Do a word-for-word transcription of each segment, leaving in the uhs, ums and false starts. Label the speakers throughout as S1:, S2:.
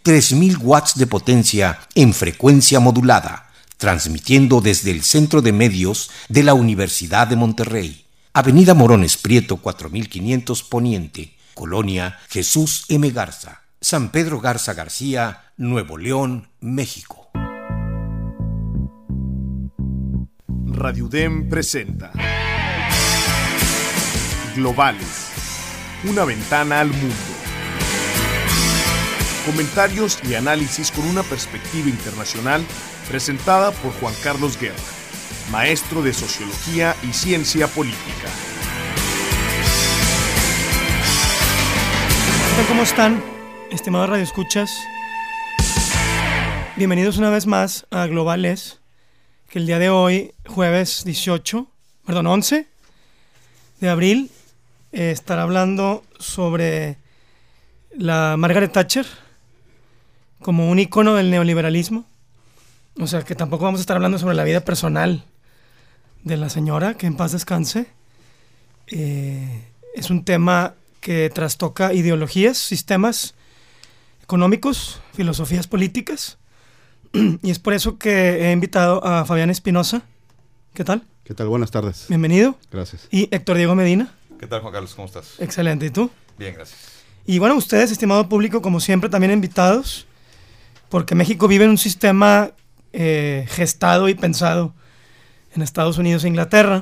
S1: tres mil watts de potencia en frecuencia modulada, transmitiendo desde el Centro de Medios de la Universidad de Monterrey. Avenida Morones Prieto cuatro mil quinientos Poniente, Colonia Jesús M. Garza, San Pedro Garza García, Nuevo León, México.
S2: Radio U D E M presenta Globales, una ventana al mundo. Comentarios y análisis con una perspectiva internacional presentada por Juan Carlos Guerra, maestro de Sociología y Ciencia Política.
S3: ¿Cómo están, estimados radioescuchas? Bienvenidos una vez más a Globales, que el día de hoy, jueves dieciocho, perdón, once de abril, eh, estará hablando sobre la Margaret Thatcher como un ícono del neoliberalismo. O sea, que tampoco vamos a estar hablando sobre la vida personal de la señora, que en paz descanse. Eh, es un tema que trastoca ideologías, sistemas económicos, filosofías políticas, y es por eso que he invitado a Fabián Espinosa. ¿Qué tal?
S4: ¿Qué tal? Buenas tardes.
S3: Bienvenido.
S4: Gracias.
S3: Y Héctor Diego Medina.
S5: ¿Qué tal, Juan Carlos? ¿Cómo estás?
S3: Excelente. ¿Y tú?
S5: Bien, gracias.
S3: Y bueno, ustedes, estimado público, como siempre, también invitados, porque México vive en un sistema eh, gestado y pensado en Estados Unidos e Inglaterra.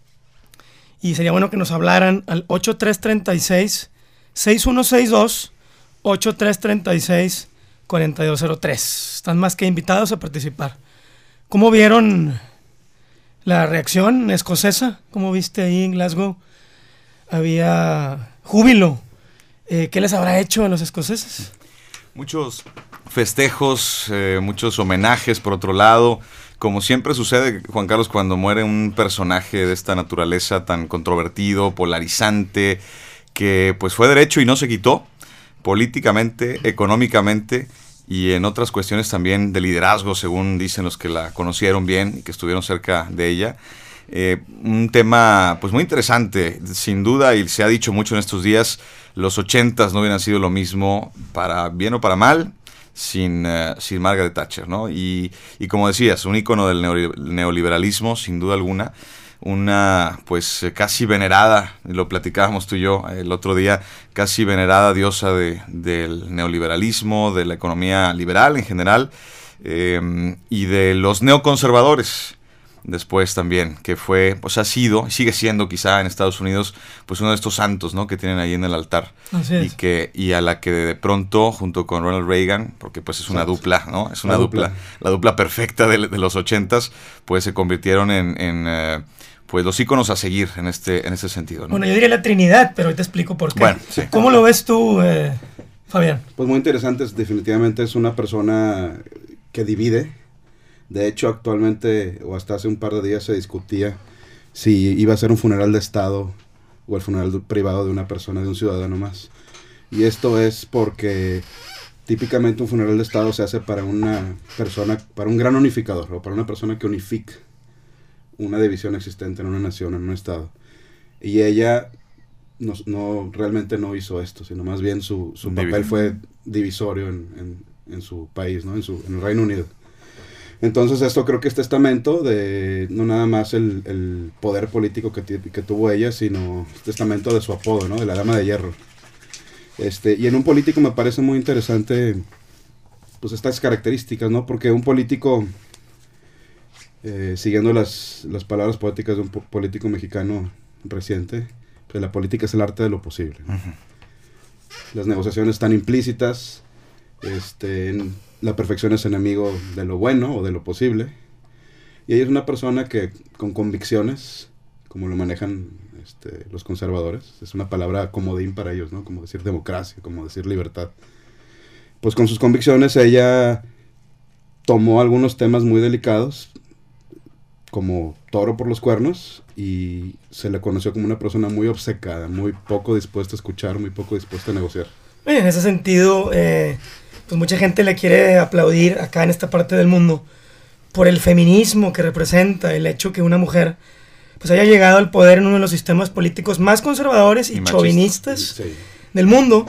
S3: Y sería bueno que nos hablaran al ocho tres tres seis, seis uno seis dos, ocho tres tres seis, cuatro dos cero tres. Están más que invitados a participar. ¿Cómo vieron la reacción escocesa? ¿Cómo viste ahí en Glasgow? Había júbilo. Eh, ¿Qué les habrá hecho a los escoceses?
S5: Muchos festejos, eh, muchos homenajes por otro lado. Como siempre sucede, Juan Carlos, cuando muere un personaje de esta naturaleza tan controvertido, polarizante, que pues fue derecho y no se quitó, políticamente, económicamente y en otras cuestiones también de liderazgo, según dicen los que la conocieron bien y que estuvieron cerca de ella. Eh, un tema pues muy interesante, sin duda, y se ha dicho mucho en estos días, los ochentas no hubieran sido lo mismo, para bien o para mal, sin, uh, sin Margaret Thatcher, ¿no? Y, y como decías, un ícono del neoliberalismo, sin duda alguna, una pues casi venerada, lo platicábamos tú y yo el otro día, casi venerada diosa de, del neoliberalismo, de la economía liberal en general, eh, y de los neoconservadores. Después también, que fue, pues ha sido, y sigue siendo quizá en Estados Unidos, pues uno de estos santos, ¿no?, que tienen ahí en el altar.
S3: Así es.
S5: Y que, y a la que de pronto, junto con Ronald Reagan, porque pues es una Exacto. dupla, ¿no? Es una la dupla, dupla, la dupla perfecta de, de los ochentas, pues se convirtieron en, en uh, pues los íconos a seguir en este, en este sentido, ¿no?
S3: Bueno, yo diría la Trinidad, pero hoy te explico por qué.
S5: Bueno, sí.
S3: ¿Cómo lo ves tú, eh, Fabián?
S4: Pues muy interesante, definitivamente es una persona que divide. De hecho, actualmente, o hasta hace un par de días, se discutía si iba a ser un funeral de Estado o el funeral privado de una persona, de un ciudadano más. Y esto es porque típicamente un funeral de Estado se hace para una persona, para un gran unificador, o para una persona que unifica una división existente en una nación, en un Estado. Y ella no, no realmente no hizo esto, sino más bien su, su papel fue divisorio en, en, en su país, ¿no? en, su, en el Reino Unido. Entonces esto creo que es testamento de no nada más el, el poder político que, t- que tuvo ella, sino testamento de su apodo, ¿no? De la Dama de Hierro. Este, y en un político me parece muy interesante pues estas características, ¿no? Porque un político, eh, siguiendo las, las palabras poéticas de un po- político mexicano reciente, pues la política es el arte de lo posible, ¿no? Uh-huh. Las negociaciones están implícitas, este... En, la perfección es enemigo de lo bueno o de lo posible. Y ella es una persona que con convicciones, como lo manejan este, los conservadores, es una palabra comodín para ellos, ¿no? Como decir democracia, como decir libertad. Pues con sus convicciones ella tomó algunos temas muy delicados, como toro por los cuernos, y se le conoció como una persona muy obcecada, muy poco dispuesta a escuchar, muy poco dispuesta a negociar.
S3: En ese sentido, eh, pues mucha gente le quiere aplaudir acá en esta parte del mundo por el feminismo que representa, el hecho que una mujer pues haya llegado al poder en uno de los sistemas políticos más conservadores y, y chauvinistas sí. del mundo,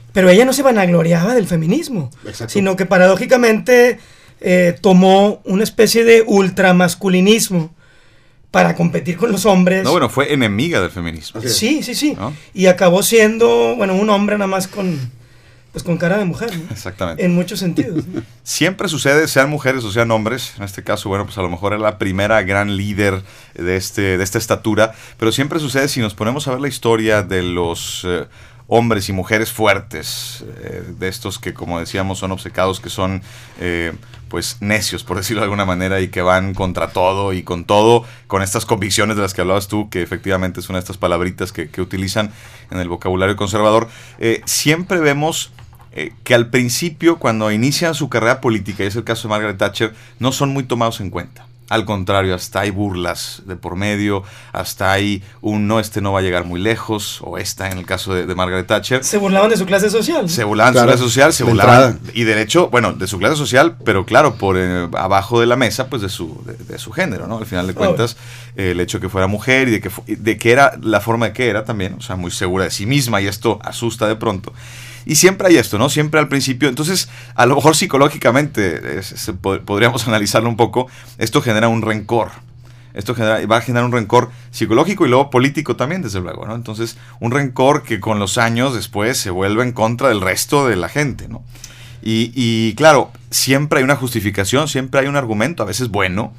S3: pero ella no se vanagloriaba del feminismo,
S4: Exacto.
S3: sino que paradójicamente eh, tomó una especie de ultramasculinismo para competir con los hombres.
S5: No, bueno, fue enemiga del feminismo.
S3: Sí, sí, sí.
S5: ¿No?
S3: Y acabó siendo, bueno, un hombre nada más con, pues con cara de mujer, ¿no?
S5: Exactamente.
S3: En muchos sentidos, ¿no?
S5: Siempre sucede, sean mujeres o sean hombres, en este caso, bueno, pues a lo mejor era la primera gran líder de, este, de esta estatura, pero siempre sucede si nos ponemos a ver la historia de los eh, hombres y mujeres fuertes, eh, de estos que, como decíamos, son obcecados, que son... Eh, pues necios, por decirlo de alguna manera, y que van contra todo y con todo, con estas convicciones de las que hablabas tú, que efectivamente es una de estas palabritas que, que utilizan en el vocabulario conservador. Eh, siempre vemos eh, que al principio, cuando inician su carrera política, y es el caso de Margaret Thatcher, no son muy tomados en cuenta. Al contrario, hasta hay burlas de por medio, hasta hay un no, este no va a llegar muy lejos, o esta en el caso de, de Margaret Thatcher.
S3: Se burlaban de su clase social, ¿no?
S5: Se burlaban
S4: Claro,
S5: de su clase social, se
S4: de
S5: burlaban,
S4: entrada.
S5: y de hecho, bueno, de su clase social, pero claro, por eh, abajo de la mesa, pues de su, de, de su género, ¿no? Al final de cuentas, eh, el hecho de que fuera mujer y de que, fu- de que era la forma de que era también, o sea, muy segura de sí misma, y esto asusta de pronto. Y siempre hay esto, ¿no? Siempre al principio. Entonces, a lo mejor psicológicamente, es, se pod- podríamos analizarlo un poco, esto genera un rencor. Esto genera, va a generar un rencor psicológico y luego político también, desde luego, ¿no? Entonces, un rencor que con los años después se vuelve en contra del resto de la gente, ¿no? Y, y claro, siempre hay una justificación, siempre hay un argumento, a veces bueno,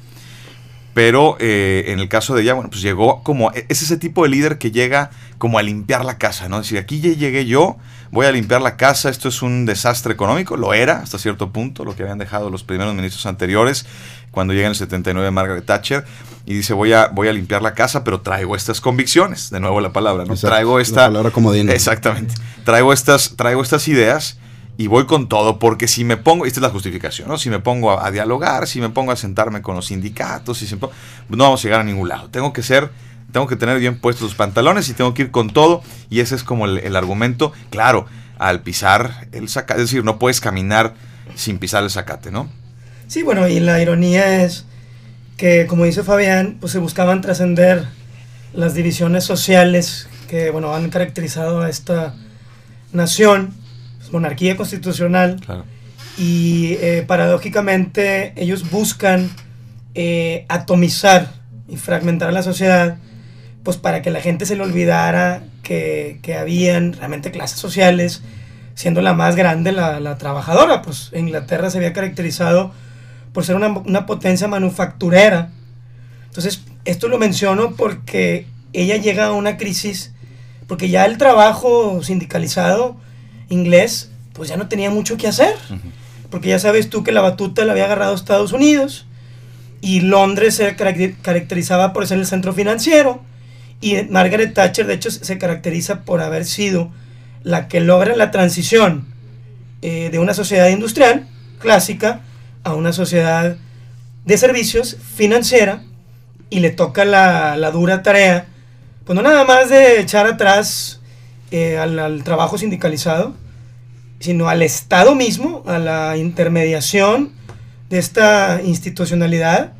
S5: pero eh, en el caso de ella, bueno, pues llegó como, es ese tipo de líder que llega como a limpiar la casa, ¿no? Es decir, aquí ya llegué yo, voy a limpiar la casa, esto es un desastre económico, lo era hasta cierto punto, lo que habían dejado los primeros ministros anteriores, cuando llega en el setenta y nueve Margaret Thatcher, y dice, voy a, voy a limpiar la casa, pero traigo estas convicciones, de nuevo la palabra, ¿no?
S4: Exacto,
S5: Traigo
S4: la
S5: esta...
S4: palabra comodín.
S5: Exactamente. Traigo estas, traigo estas ideas y voy con todo, porque si me pongo, esta es la justificación, ¿no? Si me pongo a, a dialogar, si me pongo a sentarme con los sindicatos, si se pongo, no vamos a llegar a ningún lado. Tengo que ser, tengo que tener bien puestos los pantalones y tengo que ir con todo, y ese es como el, el argumento, claro, al pisar el zacate, es decir, no puedes caminar sin pisar el zacate, ¿no?
S3: Sí, bueno, y la ironía es que, como dice Fabián, pues se buscaban trascender las divisiones sociales que, bueno, han caracterizado a esta nación, pues, monarquía constitucional,
S5: Claro.
S3: y eh, paradójicamente ellos buscan eh, atomizar y fragmentar a la sociedad, pues para que la gente se le olvidara que, que habían realmente clases sociales, siendo la más grande la, la trabajadora. Pues Inglaterra se había caracterizado por ser una, una potencia manufacturera. Entonces, esto lo menciono porque ella llega a una crisis, porque ya el trabajo sindicalizado inglés, pues ya no tenía mucho que hacer,
S5: Uh-huh.
S3: porque ya sabes tú que la batuta la había agarrado Estados Unidos, y Londres se carac- caracterizaba por ser el centro financiero, y Margaret Thatcher, de hecho, se caracteriza por haber sido la que logra la transición eh, de una sociedad industrial clásica a una sociedad de servicios financiera, y le toca la, la dura tarea, pues no nada más de echar atrás eh, al, al trabajo sindicalizado, sino al Estado mismo, a la intermediación de esta institucionalidad,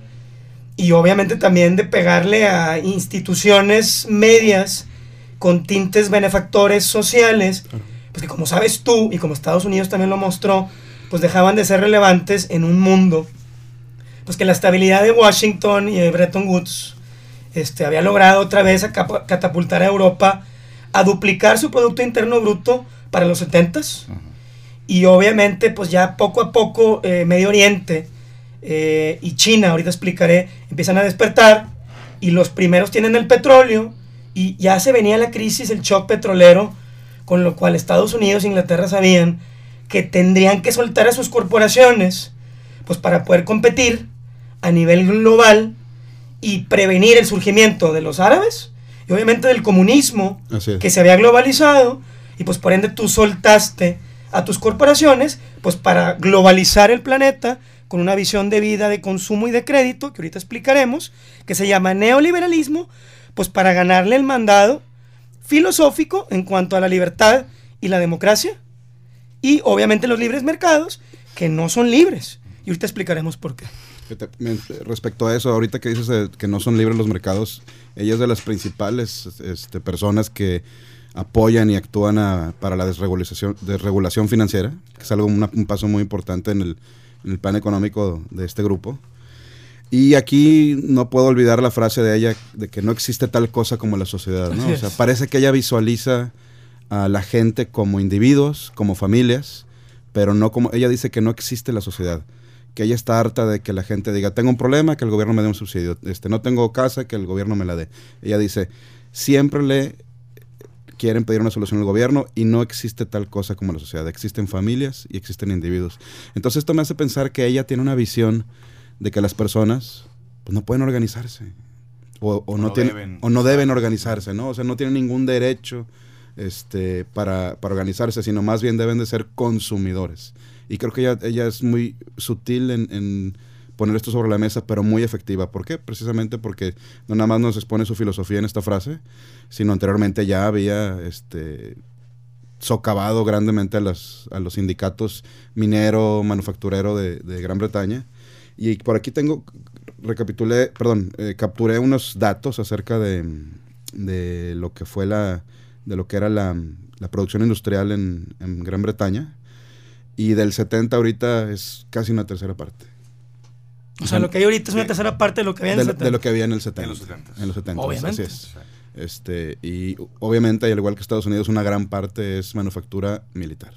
S3: y obviamente también de pegarle a instituciones medias con tintes benefactores sociales, pues que, como sabes tú, y como Estados Unidos también lo mostró, pues dejaban de ser relevantes en un mundo, pues que la estabilidad de Washington y de Bretton Woods este, había logrado otra vez a cap- catapultar a Europa a duplicar su Producto Interno Bruto para los setentas. Uh-huh. Y obviamente, pues ya poco a poco eh, Medio Oriente eh, y China, ahorita explicaré, empiezan a despertar, y los primeros tienen el petróleo, y ya se venía la crisis, el shock petrolero, con lo cual Estados Unidos e Inglaterra sabían que tendrían que soltar a sus corporaciones, pues para poder competir a nivel global y prevenir el surgimiento de los árabes y obviamente del comunismo que se había globalizado, y pues por ende tú soltaste a tus corporaciones pues para globalizar el planeta con una visión de vida, de consumo y de crédito, que ahorita explicaremos, que se llama neoliberalismo, pues para ganarle el mandado filosófico en cuanto a la libertad y la democracia, y obviamente los libres mercados, que no son libres, y ahorita explicaremos por qué.
S4: Respecto a eso, ahorita que dices que no son libres los mercados, ella es de las principales este, personas que apoyan y actúan a, para la desregulación, desregulación financiera, que es algo una, un paso muy importante en el, en el plan económico de este grupo. Y aquí no puedo olvidar la frase de ella de que no existe tal cosa como la sociedad, ¿no? O sea, parece que ella visualiza a la gente como individuos, como familias, pero no como... Ella dice que no existe la sociedad, que ella está harta de que la gente diga, tengo un problema, que el gobierno me dé un subsidio, este, no tengo casa, que el gobierno me la dé. Ella dice, siempre le quieren pedir una solución al gobierno y no existe tal cosa como la sociedad, existen familias y existen individuos. Entonces esto me hace pensar que ella tiene una visión de que las personas pues, no pueden organizarse o, o, no, no tienen, deben. o no deben organizarse, ¿no? O sea, no tienen ningún derecho este, para, para organizarse, sino más bien deben de ser consumidores. Y creo que ella, ella es muy sutil en, en poner esto sobre la mesa, pero muy efectiva. ¿Por qué? Precisamente porque no nada más nos expone su filosofía en esta frase, sino anteriormente ya había este, socavado grandemente a, las, a los sindicatos minero, manufacturero de, de Gran Bretaña. Y por aquí tengo, recapitulé, perdón, eh, capturé unos datos acerca de, de lo que fue la, de lo que era la, la producción industrial en, en Gran Bretaña. Y del setenta ahorita es casi una tercera parte.
S3: O sea, lo que hay ahorita es una tercera parte de lo que había en el
S4: de,
S3: setenta.
S4: de lo que había en el setenta.
S5: En los setenta.
S4: En los setenta.
S3: Obviamente.
S4: Así es. Este, y obviamente, al igual que Estados Unidos, una gran parte es manufactura militar.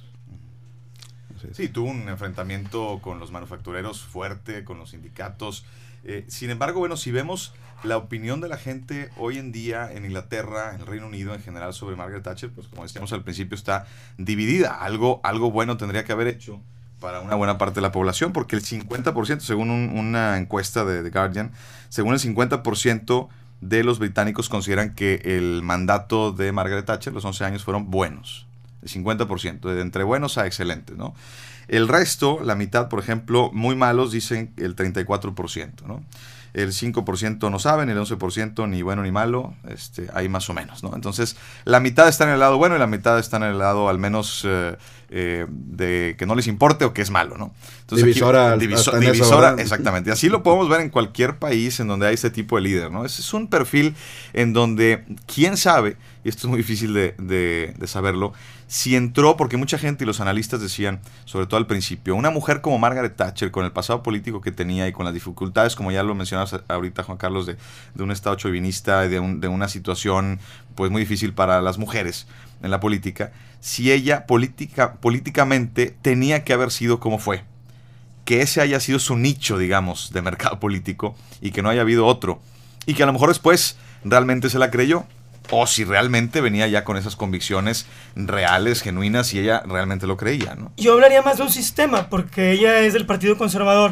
S5: Sí, tuvo un enfrentamiento con los manufactureros fuerte, con los sindicatos. Eh, sin embargo, bueno, si vemos la opinión de la gente hoy en día en Inglaterra, en el Reino Unido en general sobre Margaret Thatcher, pues como decíamos al principio, está dividida. Algo, algo bueno tendría que haber hecho para una buena parte de la población, porque el cincuenta por ciento, según un, una encuesta de The Guardian, según el cincuenta por ciento de los británicos consideran que el mandato de Margaret Thatcher, los once años, fueron buenos. El cincuenta por ciento, de entre buenos a excelentes, ¿no? El resto, la mitad, por ejemplo, muy malos, dicen el treinta y cuatro por ciento, ¿no? El cinco por ciento no saben, el once por ciento ni bueno ni malo, este, hay más o menos, ¿no? Entonces, la mitad está en el lado bueno y la mitad está en el lado al menos eh, eh, de que no les importe o que es malo, ¿no? Entonces,
S4: divisora.
S5: Aquí, diviso, divisora, eso, exactamente. Así lo podemos ver en cualquier país en donde hay este tipo de líder, ¿no? Ese es un perfil en donde, quién sabe, y esto es muy difícil de, de, de saberlo, si entró, porque mucha gente y los analistas decían, sobre todo al principio, una mujer como Margaret Thatcher, con el pasado político que tenía y con las dificultades, como ya lo mencionabas ahorita, Juan Carlos, de, de un estado chauvinista y de, un, de una situación pues muy difícil para las mujeres en la política, si ella política, políticamente tenía que haber sido como fue, que ese haya sido su nicho, digamos, de mercado político y que no haya habido otro, y que a lo mejor después realmente se la creyó, o si realmente venía ya con esas convicciones reales, genuinas, y ella realmente lo creía, ¿no?
S3: Yo hablaría más de un sistema, porque ella es del Partido Conservador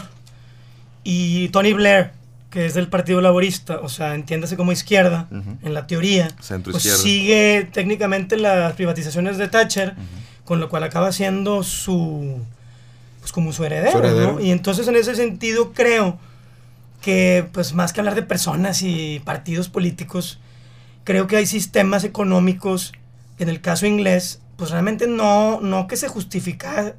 S3: y Tony Blair, que es del Partido Laborista, o sea, entiéndase como izquierda, uh-huh. en la teoría,
S5: centro
S3: pues
S5: izquierda.
S3: Sigue técnicamente las privatizaciones de Thatcher, uh-huh. con lo cual acaba siendo su, pues como su heredero, su heredero. ¿no? Y entonces en ese sentido creo que, pues más que hablar de personas y partidos políticos, creo que hay sistemas económicos, en el caso inglés, pues realmente no, no que se justificase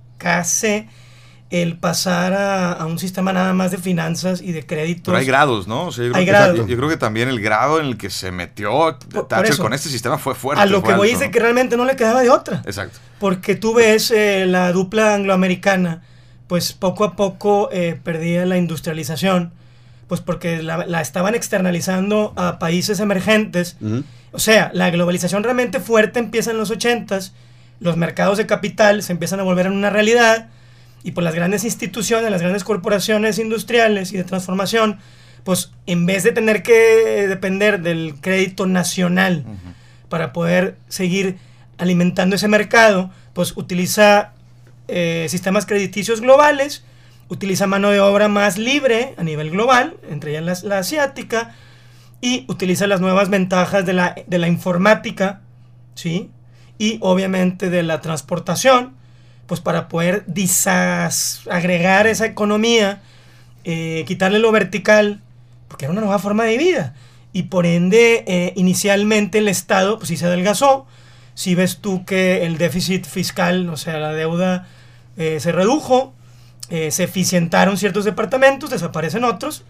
S3: el pasar a, a un sistema nada más de finanzas y de créditos.
S5: Pero hay grados, ¿no? O sea, yo, creo
S3: hay
S5: que,
S3: grados.
S5: Yo, yo creo que también el grado en el que se metió
S3: por,
S5: Thatcher
S3: por
S5: con este sistema fue fuerte.
S3: A lo
S5: fue
S3: que
S5: alto,
S3: voy es de
S5: ¿no?
S3: que realmente no le quedaba de otra.
S5: Exacto.
S3: Porque tú ves eh, la dupla angloamericana, pues poco a poco eh, perdía la industrialización, pues porque la, la estaban externalizando a países emergentes. Uh-huh. O sea, la globalización realmente fuerte empieza en los ochentas, los mercados de capital se empiezan a volver en una realidad, y pues las grandes instituciones, las grandes corporaciones industriales y de transformación, pues en vez de tener que depender del crédito nacional uh-huh. para poder seguir alimentando ese mercado, pues utiliza eh, sistemas crediticios globales, utiliza mano de obra más libre a nivel global, entre ellas la, la asiática, y utiliza las nuevas ventajas de la, de la informática, ¿sí? Y obviamente de la transportación, pues para poder desagregar esa economía, eh, quitarle lo vertical, porque era una nueva forma de vida, y por ende, eh, inicialmente el Estado, pues sí se adelgazó. Si ves tú que el déficit fiscal, o sea, la deuda eh, se redujo, Eh, se eficientaron ciertos departamentos, desaparecen otros.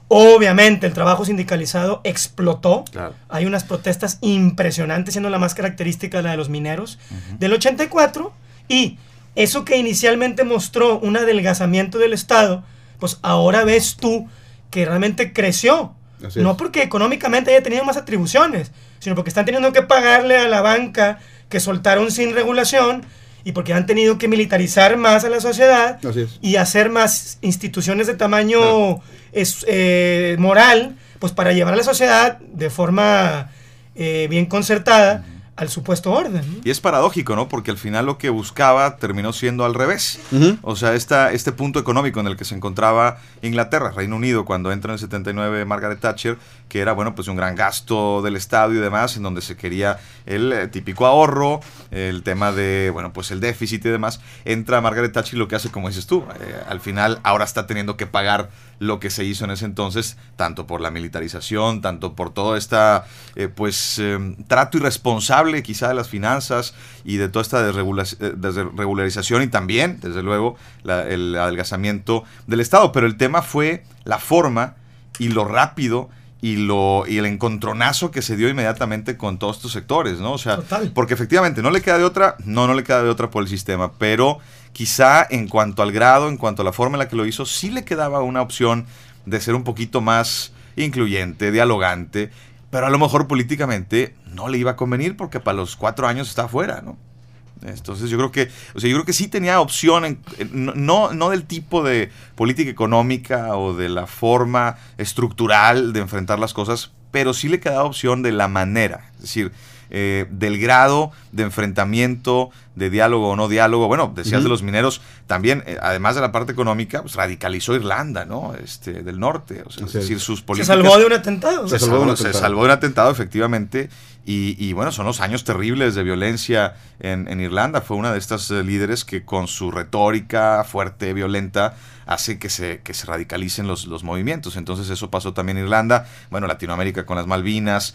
S3: Obviamente el trabajo sindicalizado explotó.
S5: Claro.
S3: Hay unas protestas impresionantes, siendo la más característica la de los mineros, uh-huh. del ochenta y cuatro, y eso que inicialmente mostró un adelgazamiento del Estado, pues ahora ves tú que realmente creció. No porque económicamente haya tenido más atribuciones, sino porque están teniendo que pagarle a la banca que soltaron sin regulación, y porque han tenido que militarizar más a la sociedad y hacer más instituciones de tamaño no. es, eh, moral, pues para llevar a la sociedad de forma eh, bien concertada uh-huh. al supuesto orden. ¿no?
S5: Y es paradójico, ¿no? Porque al final lo que buscaba terminó siendo al revés. Uh-huh. O sea, esta, este punto económico en el que se encontraba Inglaterra, Reino Unido, cuando entra en el setenta y nueve Margaret Thatcher, que era, bueno, pues un gran gasto del Estado y demás, en donde se quería el eh, típico ahorro, el tema de, bueno, pues el déficit y demás. Entra Margaret Thatcher y lo que hace, como dices tú, eh, al final ahora está teniendo que pagar lo que se hizo en ese entonces, tanto por la militarización, tanto por todo esta, eh, pues, eh, trato irresponsable quizá de las finanzas y de toda esta desregula- desregularización y también, desde luego, la, el adelgazamiento del Estado. Pero el tema fue la forma y lo rápido y lo y el encontronazo que se dio inmediatamente con todos estos sectores, ¿no? O sea, Total. Porque efectivamente no le queda de otra, no, no le queda de otra por el sistema, pero quizá en cuanto al grado, en cuanto a la forma en la que lo hizo, sí le quedaba una opción de ser un poquito más incluyente, dialogante, pero a lo mejor políticamente no le iba a convenir porque para los cuatro años está afuera, ¿no? Entonces yo creo que, o sea, yo creo que sí tenía opción, en, en, no, no del tipo de política económica o de la forma estructural de enfrentar las cosas, pero sí le quedaba opción de la manera, es decir, eh, del grado de enfrentamiento, de diálogo o no diálogo. Bueno, decías uh-huh. de los mineros, también, eh, además de la parte económica, pues radicalizó Irlanda, ¿no? Este, del norte, o sea, es decir, sus políticas...
S3: Se salvó de un atentado.
S5: Se, se, salvó, se salvó de un atentado, efectivamente, y, y bueno, son los años terribles de violencia en, en Irlanda. Fue una de estas eh, líderes que con su retórica fuerte, violenta, hace que se, que se radicalicen los, los movimientos. Entonces eso pasó también en Irlanda, bueno, Latinoamérica con las Malvinas.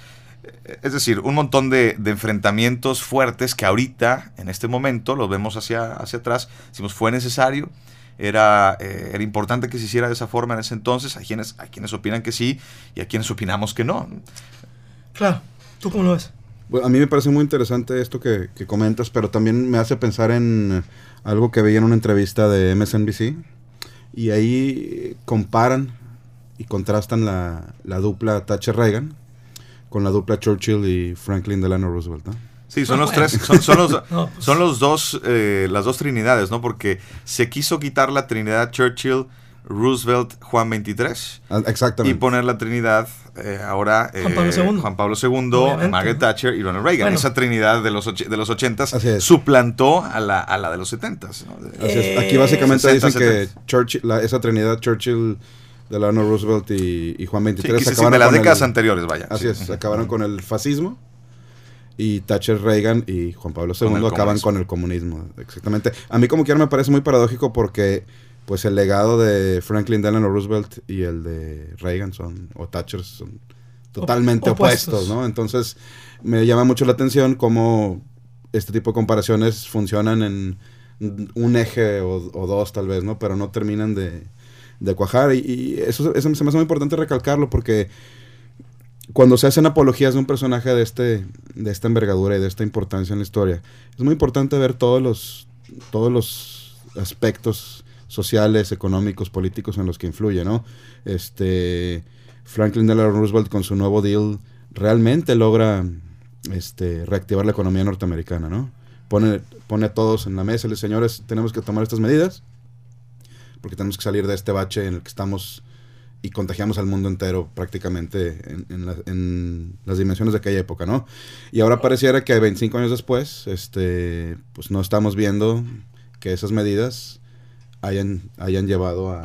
S5: Es decir, un montón de, de enfrentamientos fuertes que ahorita, en este momento, los vemos hacia, hacia atrás. Decimos, fue necesario, era, eh, era importante que se hiciera de esa forma en ese entonces. Hay quienes, hay quienes opinan que sí y hay quienes opinamos que no.
S3: Claro, ¿tú cómo lo ves?
S4: Bueno, a mí me parece muy interesante esto que, que comentas, pero también me hace pensar en algo que veía en una entrevista de M S N B C, y ahí comparan y contrastan la, la dupla Thatcher-Reagan con la dupla Churchill y Franklin Delano Roosevelt, ¿no?
S5: Sí, son los tres, son, son los, no, pues. son los dos, eh, las dos trinidades, ¿no? Porque se quiso quitar la trinidad Churchill, Roosevelt, Juan veintitrés.
S4: Ah, exactamente.
S5: Y poner la trinidad eh, ahora eh,
S3: Juan Pablo segundo,
S5: Juan Pablo segundo Margaret Thatcher y Ronald Reagan. Bueno. Esa trinidad de los och- de los ochentas
S4: es.
S5: suplantó a la, a la de los setentas, ¿no? De,
S4: Así es. Aquí básicamente sesenta, dicen setenta. Que Churchill, la, esa trinidad Churchill, Delano Roosevelt y, y Juan veintitrés
S5: sí,
S4: acabaron
S5: de las
S4: con
S5: décadas
S4: el,
S5: anteriores, vaya.
S4: Así
S5: sí.
S4: es, acabaron con el fascismo, y Thatcher, Reagan y Juan Pablo segundo acaban con el comunismo. Exactamente. A mí como quiera me parece muy paradójico porque pues el legado de Franklin Delano Roosevelt y el de Reagan son, o Thatcher, son totalmente Op- opuestos, opuestos, ¿no? Entonces me llama mucho la atención cómo este tipo de comparaciones funcionan en un eje o, o dos tal vez, ¿no? Pero no terminan de... de cuajar, y, y eso, eso se me hace muy importante recalcarlo porque cuando se hacen apologías de un personaje de este de esta envergadura y de esta importancia en la historia, es muy importante ver todos los todos los aspectos sociales, económicos, políticos en los que influye, ¿no? Este Franklin Delano Roosevelt con su nuevo deal realmente logra este reactivar la economía norteamericana, ¿no? Pone pone a todos en la mesa y le dice, señores, tenemos que tomar estas medidas porque tenemos que salir de este bache en el que estamos y contagiamos al mundo entero prácticamente en, en, la, en las dimensiones de aquella época, ¿no? Y ahora pareciera que veinticinco años después, este, pues no estamos viendo que esas medidas hayan, hayan llevado a,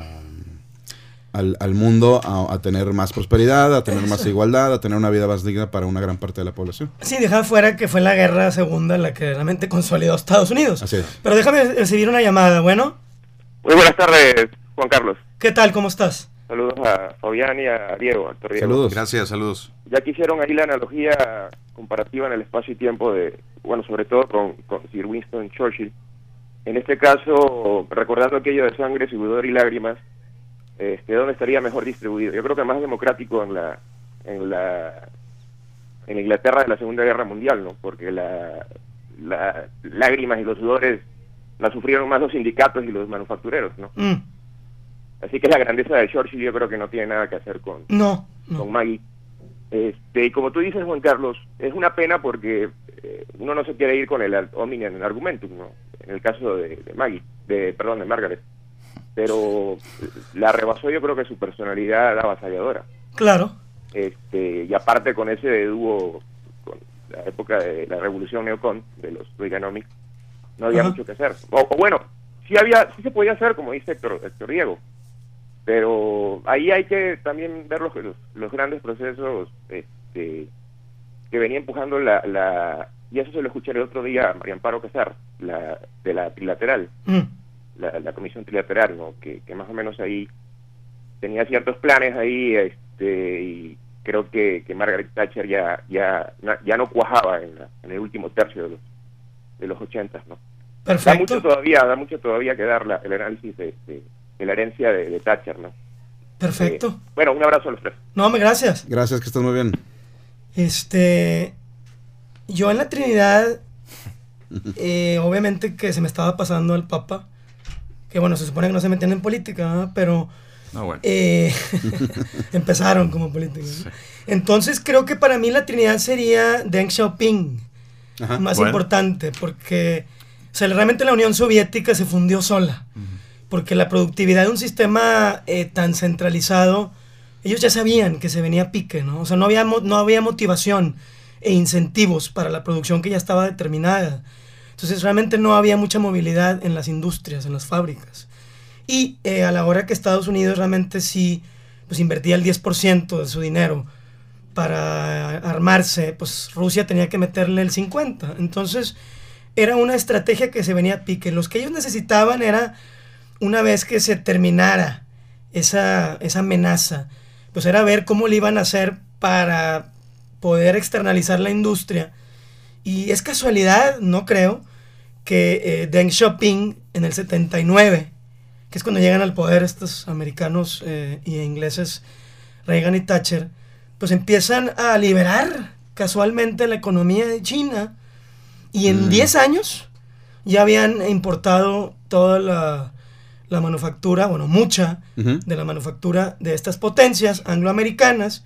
S4: al, al mundo a, a tener más prosperidad, a tener más igualdad, a tener una vida más digna para una gran parte de la población.
S3: Sí, deja fuera que fue la guerra segunda la que realmente consolidó a Estados Unidos.
S4: Así es.
S3: Pero déjame recibir una llamada, ¿bueno?
S6: Muy buenas tardes, Juan Carlos.
S3: ¿Qué tal? ¿Cómo estás?
S6: Saludos a Fabián y a Diego, actor Diego.
S4: Saludos.
S5: Gracias, saludos.
S6: Ya que hicieron ahí la analogía comparativa en el espacio y tiempo de, bueno, sobre todo con, con Sir Winston Churchill. En este caso, recordando aquello de sangre, sudor y lágrimas, este, ¿dónde estaría mejor distribuido? Yo creo que más democrático en la en la en Inglaterra de la Segunda Guerra Mundial, ¿no? Porque la, la lágrimas y los sudores la sufrieron más los sindicatos y los manufactureros, ¿no? Mm. Así que la grandeza de Churchill yo creo que no tiene nada que hacer con,
S3: no, no.
S6: con Maggie. Este, y como tú dices, Juan Carlos, es una pena porque eh, uno no se quiere ir con el ad hominem argumentum, ¿no? En el caso de, de Maggie, de perdón, de Margaret. Pero la rebasó, yo creo que su personalidad avasalladora.
S3: Claro.
S6: Este, y aparte con ese dúo, con la época de la revolución neocon, de los Reaganomics, no había Ajá. mucho que hacer. O, o bueno, sí había, sí se podía hacer, como dice Héctor, Héctor Diego, pero ahí hay que también ver los, los, los grandes procesos este, que venía empujando la, la, y eso se lo escuché el otro día a María Amparo Casar, la, de la trilateral, mm. la, la comisión trilateral, ¿no? que, que más o menos ahí tenía ciertos planes ahí, este, y creo que, que Margaret Thatcher ya, ya, ya no cuajaba en, la, en el último tercio de los, de los ochentas, ¿no?
S3: Perfecto.
S6: Da mucho todavía, da mucho todavía que dar la, el análisis de, de, de la herencia de, de Thatcher, ¿no?
S3: Perfecto.
S6: Eh, bueno, un abrazo a los tres.
S3: No, me gracias.
S4: Gracias, que estás muy bien.
S3: Este, yo en la Trinidad, eh, obviamente que se me estaba pasando el Papa, que bueno, se supone que no se metían en política, ¿no? Pero
S5: no, bueno.
S3: eh, empezaron como políticos, ¿no? Sí. Entonces creo que para mí la Trinidad sería Deng Xiaoping, Ajá, más bueno. importante, porque o sea, realmente la Unión Soviética se fundió sola, uh-huh. porque la productividad de un sistema eh, tan centralizado, ellos ya sabían que se venía a pique, ¿no? O sea, no había, no había motivación e incentivos para la producción que ya estaba determinada. Entonces realmente no había mucha movilidad en las industrias, en las fábricas. Y eh, a la hora que Estados Unidos realmente sí pues, invertía el diez por ciento de su dinero para armarse, pues Rusia tenía que meterle el cincuenta por ciento. Entonces era una estrategia que se venía a pique. Los que ellos necesitaban era, una vez que se terminara esa, esa amenaza, pues era ver cómo le iban a hacer para poder externalizar la industria. Y es casualidad, no creo, que eh, Deng Xiaoping en el setenta y nueve, que es cuando llegan al poder estos americanos eh, y ingleses, Reagan y Thatcher, pues empiezan a liberar casualmente la economía de China, y en diez mm. años ya habían importado toda la, la manufactura, bueno, mucha uh-huh. de la manufactura de estas potencias angloamericanas,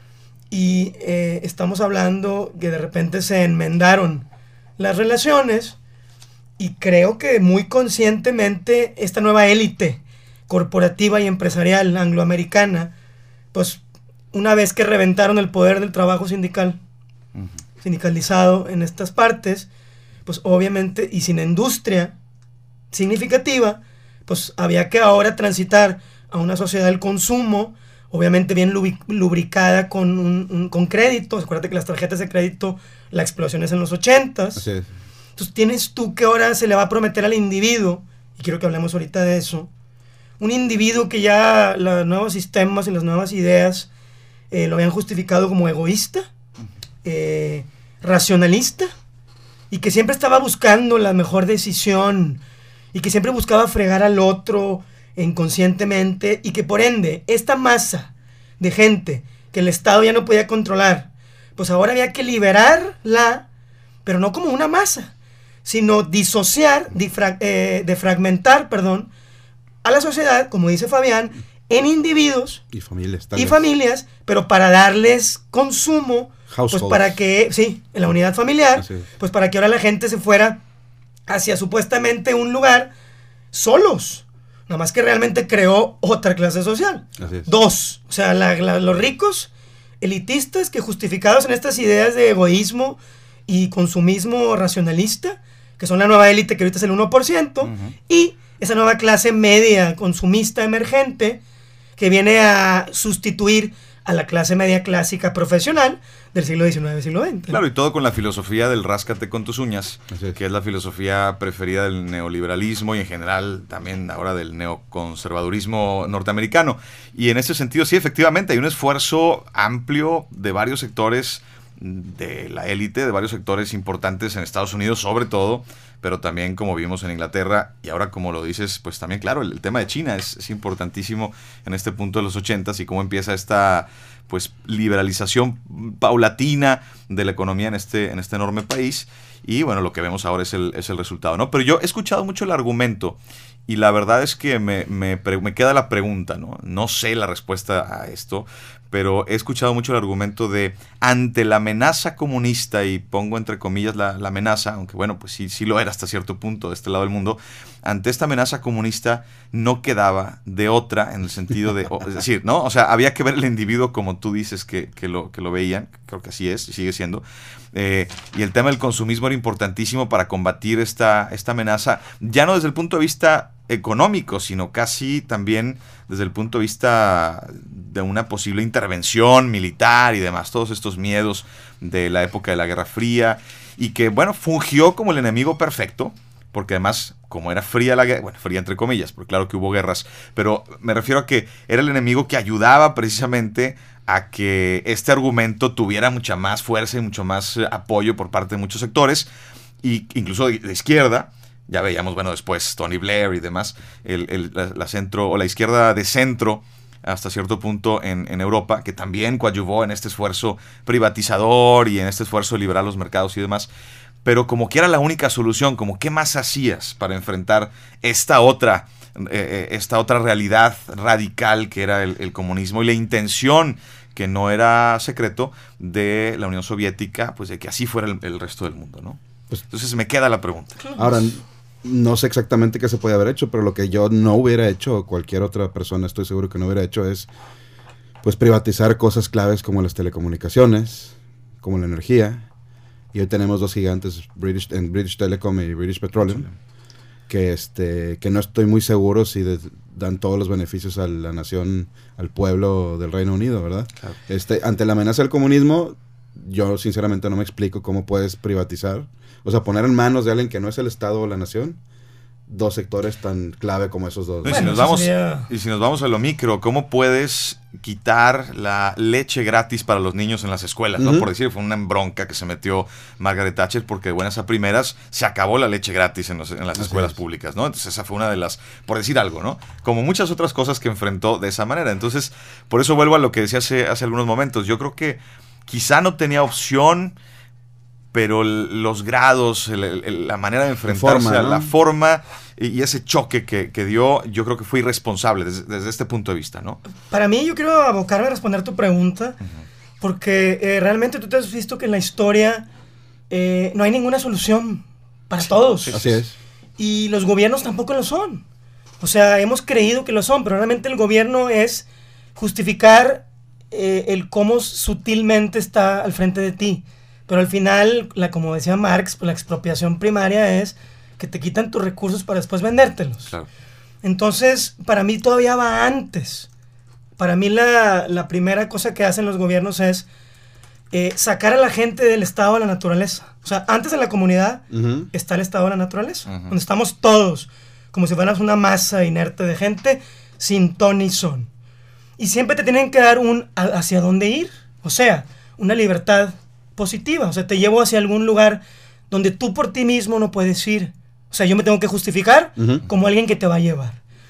S3: y eh, estamos hablando que de repente se enmendaron las relaciones, y creo que muy conscientemente esta nueva élite corporativa y empresarial angloamericana, pues una vez que reventaron el poder del trabajo sindical, uh-huh. sindicalizado en estas partes, pues obviamente, y sin industria significativa, pues había que ahora transitar a una sociedad del consumo, obviamente bien lubricada con, un, un, con créditos. Acuérdate que las tarjetas de crédito, la explosión es en los ochentas.
S4: Así es.
S3: Entonces tienes tú que ahora se le va a prometer al individuo, y quiero que hablemos ahorita de eso, un individuo que ya los nuevos sistemas y las nuevas ideas eh, lo habían justificado como egoísta, eh, racionalista, y que siempre estaba buscando la mejor decisión, y que siempre buscaba fregar al otro inconscientemente, y que por ende esta masa de gente que el Estado ya no podía controlar, pues ahora había que liberarla, pero no como una masa, sino disociar, difra, eh, defragmentar, perdón, a la sociedad, como dice Fabián, en individuos
S4: y familias,
S3: y familias, pero para darles consumo, pues para que, sí, en la unidad familiar, Así es. Pues para que ahora la gente se fuera hacia supuestamente un lugar solos, nada más que realmente creó otra clase social.
S4: Así es.
S3: Dos, o sea, la, la, los ricos elitistas que, justificados en estas ideas de egoísmo y consumismo racionalista, que son la nueva élite que ahorita es el uno por ciento, uh-huh. y esa nueva clase media consumista emergente que viene a sustituir a la clase media clásica profesional del siglo diecinueve, siglo veinte.
S5: Claro, y todo con la filosofía del ráscate con tus uñas, es. que es la filosofía preferida del neoliberalismo y en general también ahora del neoconservadurismo norteamericano. Y en ese sentido, sí, efectivamente, hay un esfuerzo amplio de varios sectores de la élite, de varios sectores importantes en Estados Unidos sobre todo, pero también como vimos en Inglaterra, y ahora como lo dices, pues también claro, el, el tema de China es, es importantísimo en este punto de los ochentas y cómo empieza esta pues liberalización paulatina de la economía en este, en este enorme país, y bueno, lo que vemos ahora es el, es el resultado, ¿no? Pero yo he escuchado mucho el argumento, y la verdad es que me, me, me queda la pregunta, ¿no? No sé la respuesta a esto, pero he escuchado mucho el argumento de ante la amenaza comunista, y pongo entre comillas la, la amenaza, aunque bueno, pues sí, sí lo era hasta cierto punto de este lado del mundo, ante esta amenaza comunista no quedaba de otra en el sentido de, o, es decir, ¿no? O sea, había que ver el individuo como tú dices que, que, lo, que lo veían, creo que así es, y sigue siendo, eh, y el tema del consumismo era importantísimo para combatir esta, esta amenaza, ya no desde el punto de vista económico, sino casi también desde el punto de vista de una posible intervención militar y demás, todos estos miedos de la época de la Guerra Fría, y que, bueno, fungió como el enemigo perfecto, porque además, como era fría la guerra, bueno, fría entre comillas, porque claro que hubo guerras, pero me refiero a que era el enemigo que ayudaba precisamente a que este argumento tuviera mucha más fuerza y mucho más eh, apoyo por parte de muchos sectores, y incluso de, de izquierda. Ya veíamos, bueno, después Tony Blair y demás, el, el, la, la centro o la izquierda de centro hasta cierto punto en, en Europa, que también coadyuvó en este esfuerzo privatizador y en este esfuerzo de liberar los mercados y demás. Pero como que era la única solución, como qué más hacías para enfrentar esta otra, eh, esta otra realidad radical que era el, el comunismo y la intención, que no era secreto, de la Unión Soviética, pues de que así fuera el, el resto del mundo, ¿no? Pues, entonces me queda la pregunta.
S4: Ahora, no sé exactamente qué se puede haber hecho, pero lo que yo no hubiera hecho, o cualquier otra persona estoy seguro que no hubiera hecho, es pues privatizar cosas claves como las telecomunicaciones, como la energía. Y hoy tenemos dos gigantes, British, en British Telecom y British Petroleum, que, este, que no estoy muy seguro si de, dan todos los beneficios a la nación, al pueblo del Reino Unido, ¿verdad? Claro. Este, ante la amenaza del comunismo, yo sinceramente no me explico cómo puedes privatizar, o sea, poner en manos de alguien que no es el Estado o la nación, dos sectores tan clave como esos dos.
S5: Y, bueno, si nos vamos, sería... y si nos vamos a lo micro, ¿cómo puedes quitar la leche gratis para los niños en las escuelas? Uh-huh. ¿No? Por decir, fue una bronca que se metió Margaret Thatcher, porque de buenas a primeras se acabó la leche gratis en, los, en las Así escuelas es. públicas, ¿no? Entonces esa fue una de las, por decir algo, ¿no? Como muchas otras cosas que enfrentó de esa manera. Entonces, por eso vuelvo a lo que decía hace, hace algunos momentos. Yo creo que quizá no tenía opción, pero los grados, el, el, la manera de enfrentarse forma, a ¿no? la forma y ese choque que, que dio, yo creo que fue irresponsable desde, desde este punto de vista, ¿no?
S3: Para mí, yo quiero abocarme a responder tu pregunta, uh-huh. porque eh, realmente tú te has visto que en la historia eh, no hay ninguna solución para sí, todos.
S4: Sí, así es.
S3: Y los gobiernos tampoco lo son. O sea, hemos creído que lo son, pero realmente el gobierno es justificar eh, el cómo sutilmente está al frente de ti. Pero al final, la, como decía Marx, pues la expropiación primaria es que te quitan tus recursos para después vendértelos. Claro. Entonces, para mí todavía va antes. Para mí la, la primera cosa que hacen los gobiernos es eh, sacar a la gente del estado de la naturaleza. O sea, antes en la comunidad uh-huh. está el estado de la naturaleza, uh-huh. donde estamos todos, como si fuéramos una masa inerte de gente sin ton ni son. Y siempre te tienen que dar un a, hacia dónde ir. O sea, una libertad positiva, o sea, te llevo hacia algún lugar donde tú por ti mismo no puedes ir. O sea, yo me tengo que justificar uh-huh. como alguien que te va a llevar.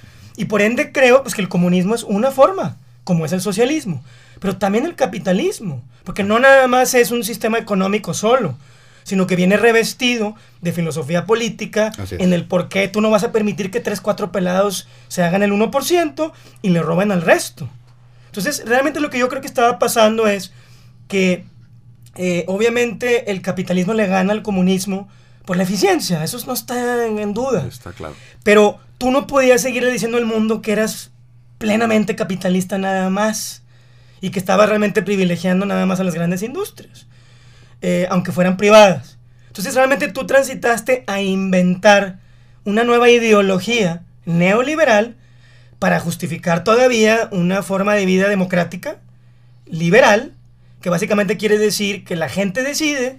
S3: Y por ende creo pues, que el comunismo es una forma, como es el socialismo, pero también el capitalismo, porque no nada más es un sistema económico solo, sino que viene revestido de filosofía política en el por qué tú no vas a permitir que tres, cuatro pelados se hagan el uno por ciento y le roben al resto. Entonces, realmente lo que yo creo que estaba pasando es que Eh, obviamente el capitalismo le gana al comunismo por la eficiencia, eso no está en, en duda.
S5: Está claro.
S3: Pero tú no podías seguirle diciendo al mundo que eras plenamente capitalista nada más y que estabas realmente privilegiando nada más a las grandes industrias, eh, aunque fueran privadas. Entonces realmente tú transitaste a inventar una nueva ideología neoliberal para justificar todavía una forma de vida democrática, liberal, que básicamente quiere decir que la gente decide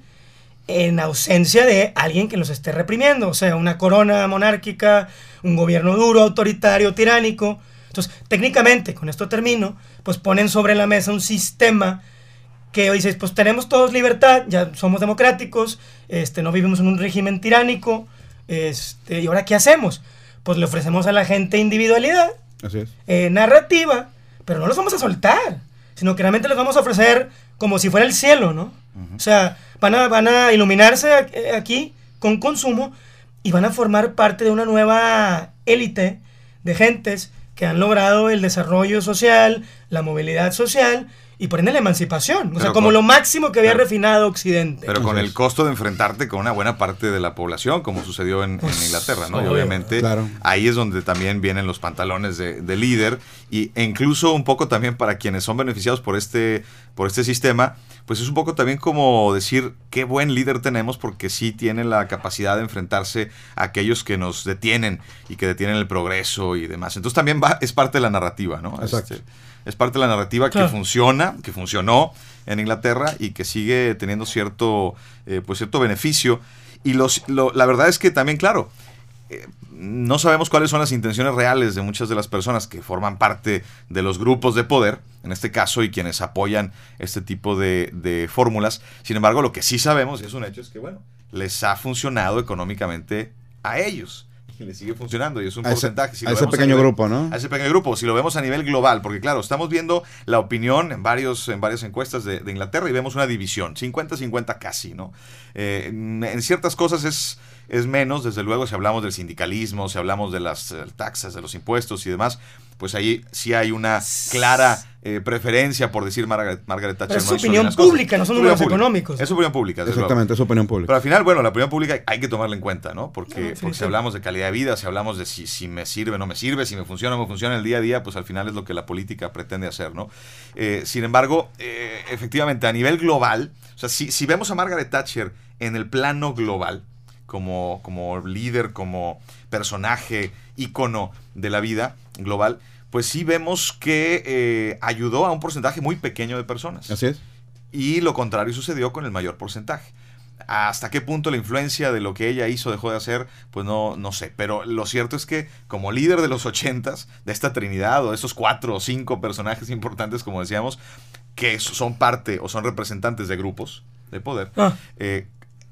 S3: en ausencia de alguien que los esté reprimiendo, o sea, una corona monárquica, un gobierno duro, autoritario, tiránico. Entonces, técnicamente, con esto termino, pues ponen sobre la mesa un sistema que dices, pues tenemos todos libertad, ya somos democráticos, este, no vivimos en un régimen tiránico, este, ¿y ahora qué hacemos? Pues le ofrecemos a la gente individualidad,
S4: Así es.
S3: eh, narrativa, pero no los vamos a soltar, sino que realmente les vamos a ofrecer como si fuera el cielo, ¿no? Uh-huh. O sea, van a, van a iluminarse aquí con consumo y van a formar parte de una nueva élite de gentes que han logrado el desarrollo social, la movilidad social y por ende la emancipación. O
S5: pero
S3: sea, como
S5: con,
S3: lo máximo que había
S5: pero,
S3: refinado Occidente.
S5: Pero con el costo de enfrentarte con una buena parte de la población, como sucedió en, pues, en Inglaterra, ¿no? Y obviamente
S4: claro.
S5: ahí es donde también vienen los pantalones de, de líder y, e incluso un poco también para quienes son beneficiados por este, por este sistema, pues es un poco también como decir qué buen líder tenemos porque sí tiene la capacidad de enfrentarse a aquellos que nos detienen y que detienen el progreso y demás. Entonces también va, es parte de la narrativa, ¿no?
S4: Exacto.
S5: Este, es parte de la narrativa claro. que funciona, que funcionó en Inglaterra y que sigue teniendo cierto, eh, pues cierto beneficio. Y los, lo, la verdad es que también, claro, eh, no sabemos cuáles son las intenciones reales de muchas de las personas que forman parte de los grupos de poder, en este caso, y quienes apoyan este tipo de, de fórmulas. Sin embargo, lo que sí sabemos, y es un hecho, es que, bueno, les ha funcionado económicamente a ellos. Y le sigue funcionando y es un a porcentaje.
S4: Ese,
S5: si
S4: a
S5: lo
S4: ese pequeño
S5: a nivel,
S4: grupo, ¿no?
S5: A ese pequeño grupo, si lo vemos a nivel global, porque claro, estamos viendo la opinión en varios en varias encuestas de, de Inglaterra y vemos una división, cincuenta cincuenta casi, ¿no? Eh, en, en ciertas cosas es, es menos, desde luego, si hablamos del sindicalismo, si hablamos de las eh, taxas, de los impuestos y demás, pues ahí sí hay una clara eh, preferencia por decir Margaret, Margaret Thatcher.
S3: Pero es
S5: no
S3: opinión pública, no son números económicos.
S5: Es opinión pública.
S4: Exactamente, es opinión pública.
S5: Pero al final, bueno, la opinión pública hay que tomarla en cuenta, ¿no? Porque,
S3: no, sí,
S5: porque
S3: sí.
S5: si hablamos de calidad de vida, si hablamos de si, si me sirve o no me sirve, si me funciona o no me funciona en el día a día, pues al final es lo que la política pretende hacer, ¿no? Eh, sin embargo, eh, efectivamente, a nivel global, o sea, si, si vemos a Margaret Thatcher en el plano global, como, como líder, como personaje, ícono de la vida global, pues sí vemos que eh, ayudó a un porcentaje muy pequeño de personas.
S4: Así es.
S5: Y lo contrario sucedió con el mayor porcentaje. ¿Hasta qué punto la influencia de lo que ella hizo dejó de hacer? Pues no, no sé. Pero lo cierto es que como líder de los ochentas, de esta trinidad o de estos cuatro o cinco personajes importantes, como decíamos, que son parte o son representantes de grupos de poder, ah. eh,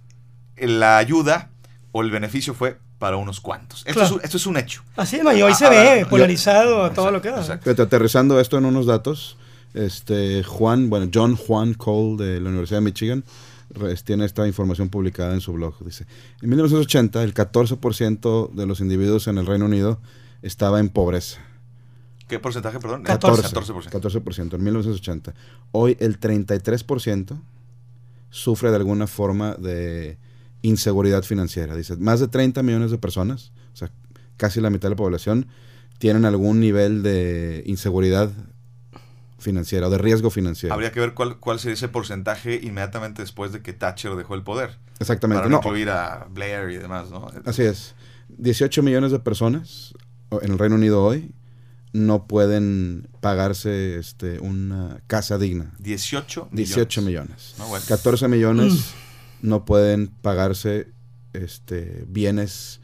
S5: la ayuda o el beneficio fue para unos cuantos. Esto, claro. es, esto es un hecho.
S3: Así es, y hoy ah, se ve ah, polarizado yo, todo lo que da.
S4: Exacto. Aterrizando esto en unos datos, este Juan, bueno, John Juan Cole de la Universidad de Michigan tiene esta información publicada en su blog. Dice, en mil novecientos ochenta el catorce por ciento de los individuos en el Reino Unido estaba en pobreza.
S5: ¿Qué porcentaje, perdón?
S4: catorce, catorce por ciento. catorce por ciento en mil novecientos ochenta. Hoy el treinta y tres por ciento sufre de alguna forma de inseguridad financiera. Dice, más de treinta millones de personas, o sea, casi la mitad de la población, tienen algún nivel de inseguridad financiera o de riesgo financiero.
S5: Habría que ver cuál, cuál sería ese porcentaje inmediatamente después de que Thatcher dejó el poder.
S4: Exactamente.
S5: Para no,
S4: no
S5: incluir a Blair y demás, ¿no?
S4: Así es. dieciocho millones de personas en el Reino Unido hoy no pueden pagarse este, una casa digna.
S5: dieciocho millones.
S4: dieciocho millones.
S5: No, bueno.
S4: catorce millones mm. no pueden pagarse este, bienes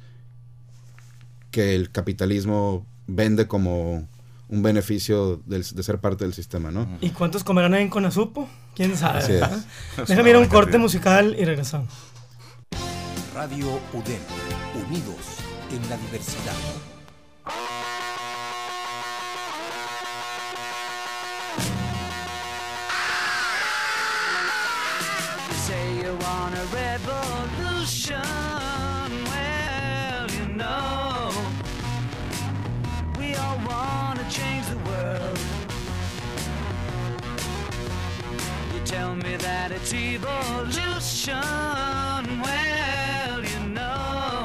S4: que el capitalismo vende como un beneficio del, de ser parte del sistema, ¿no?
S3: ¿Y cuántos comerán ahí en Conasupo? ¿Quién sabe?
S4: Así es.
S3: Déjame ir a un corte musical y regresamos.
S1: Radio U D E M, unidos en la diversidad.
S7: Say you want a revolution, well, you know, we all want to change the world. You tell me that it's evolution, well, you know,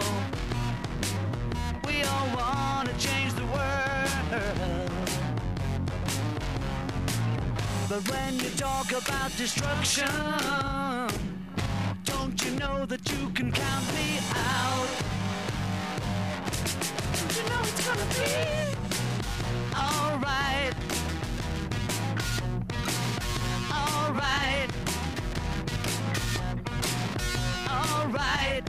S7: we all want to change the world. But when you talk about destruction, don't you know that you can count me out? You know it's gonna be alright. Alright. Alright.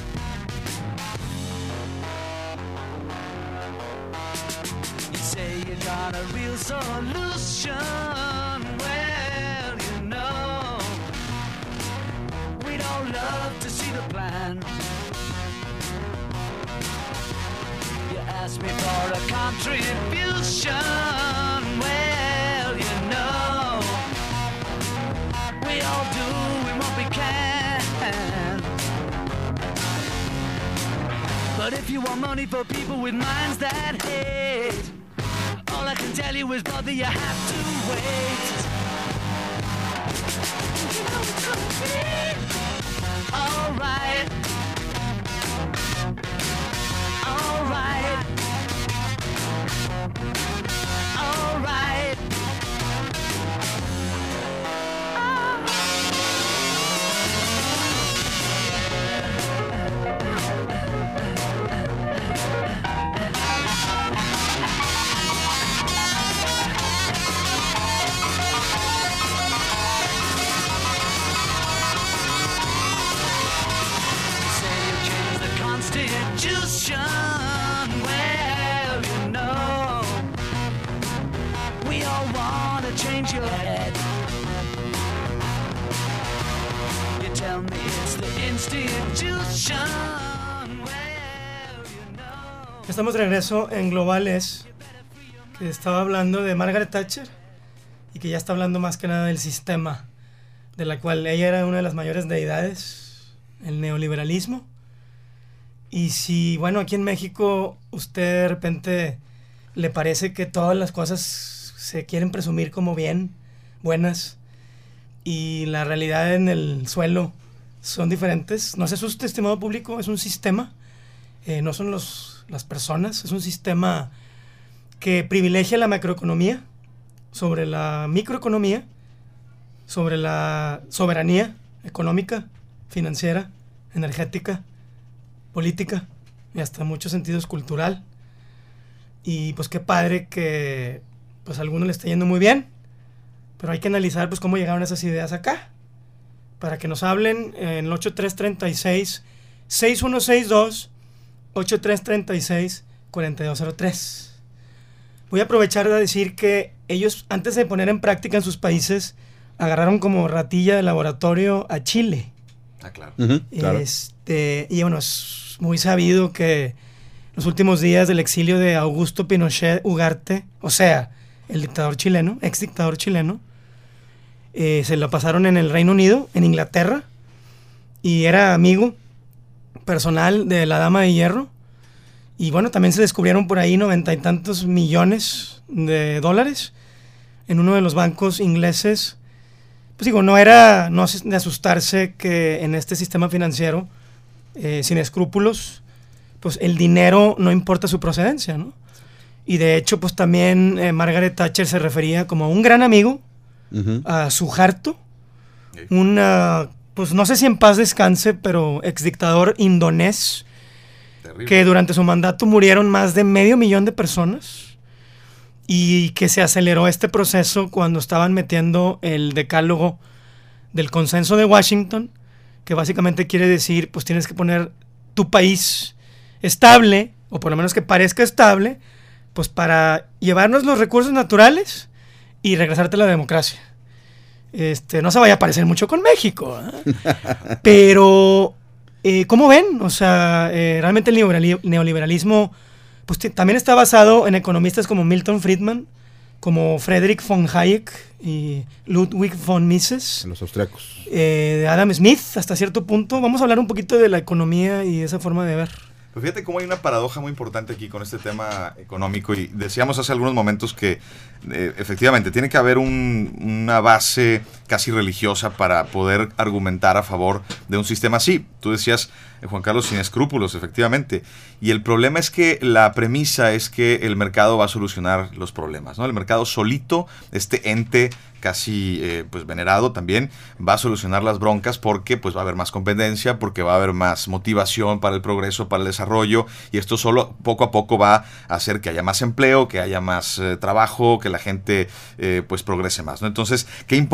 S7: You say you got a real solution. Well, you know, a plan. You ask me for a contribution. Well, you know, we all do what we can. But if you want money for people with minds that hate, all I can tell you is, brother, you have to wait. You know it's gonna be alright. Alright. Alright. Constitution, well, you know, we all want to change your head. You tell me it's the institution, well, you know.
S3: Estamos de regreso en Globales, que estaba hablando de Margaret Thatcher y que ya está hablando más que nada del sistema, de la cual ella era una de las mayores deidades, el neoliberalismo. Y si, bueno, aquí en México usted de repente le parece que todas las cosas se quieren presumir como bien, buenas, y la realidad en el suelo son diferentes, no se asuste, estimado público, es un sistema, eh, no son los, las personas, es un sistema que privilegia la macroeconomía sobre la microeconomía, sobre la soberanía económica, financiera, energética, política y hasta en muchos sentidos cultural. Y pues qué padre que pues a algunos le está yendo muy bien, pero hay que analizar pues cómo llegaron esas ideas acá, para que nos hablen en el ocho tres tres seis, seis uno seis dos, ocho tres tres seis, cuatro dos cero tres. Voy a aprovechar de decir que ellos, antes de poner en práctica en sus países, agarraron como ratilla de laboratorio a Chile.
S5: Ah, claro.
S4: Uh-huh, claro.
S3: Este, y bueno, es muy sabido que los últimos días del exilio de Augusto Pinochet Ugarte, o sea, el dictador chileno, ex dictador chileno, eh, se lo pasaron en el Reino Unido, en Inglaterra, y era amigo personal de la Dama de Hierro. Y bueno, también se descubrieron por ahí noventa y tantos millones de dólares en uno de los bancos ingleses. Pues digo, no era no de asustarse que en este sistema financiero, eh, sin escrúpulos, pues el dinero no importa su procedencia, ¿no? Y de hecho, pues también eh, Margaret Thatcher se refería como un gran amigo uh-huh. a Suharto, sí. una, pues no sé si en paz descanse, pero exdictador indonés, terrible, que durante su mandato murieron más de medio millón de personas y que se aceleró este proceso cuando estaban metiendo el decálogo del consenso de Washington, que básicamente quiere decir, pues tienes que poner tu país estable, o por lo menos que parezca estable, pues para llevarnos los recursos naturales y regresarte a la democracia. Este, no se vaya a parecer mucho con México, ¿eh? Pero, eh, ¿cómo ven? O sea, eh, realmente el neoliberalismo pues t- también está basado en economistas como Milton Friedman, como Friedrich von Hayek y Ludwig von Mises.
S4: Los austriacos.
S3: Eh, de Adam Smith, hasta cierto punto. Vamos a hablar un poquito de la economía y esa forma de ver.
S5: Pues fíjate cómo hay una paradoja muy importante aquí con este tema económico, y decíamos hace algunos momentos que eh, efectivamente tiene que haber un, una base casi religiosa para poder argumentar a favor de un sistema así. Tú decías, eh, Juan Carlos, sin escrúpulos, efectivamente. Y el problema es que la premisa es que el mercado va a solucionar los problemas, ¿no? El mercado solito, este ente casi eh, pues venerado también, va a solucionar las broncas porque pues va a haber más competencia, porque va a haber más motivación para el progreso, para el desarrollo, y esto solo poco a poco va a hacer que haya más empleo, que haya más eh, trabajo, que la gente eh, pues progrese más, ¿no? Entonces, ¿qué importa si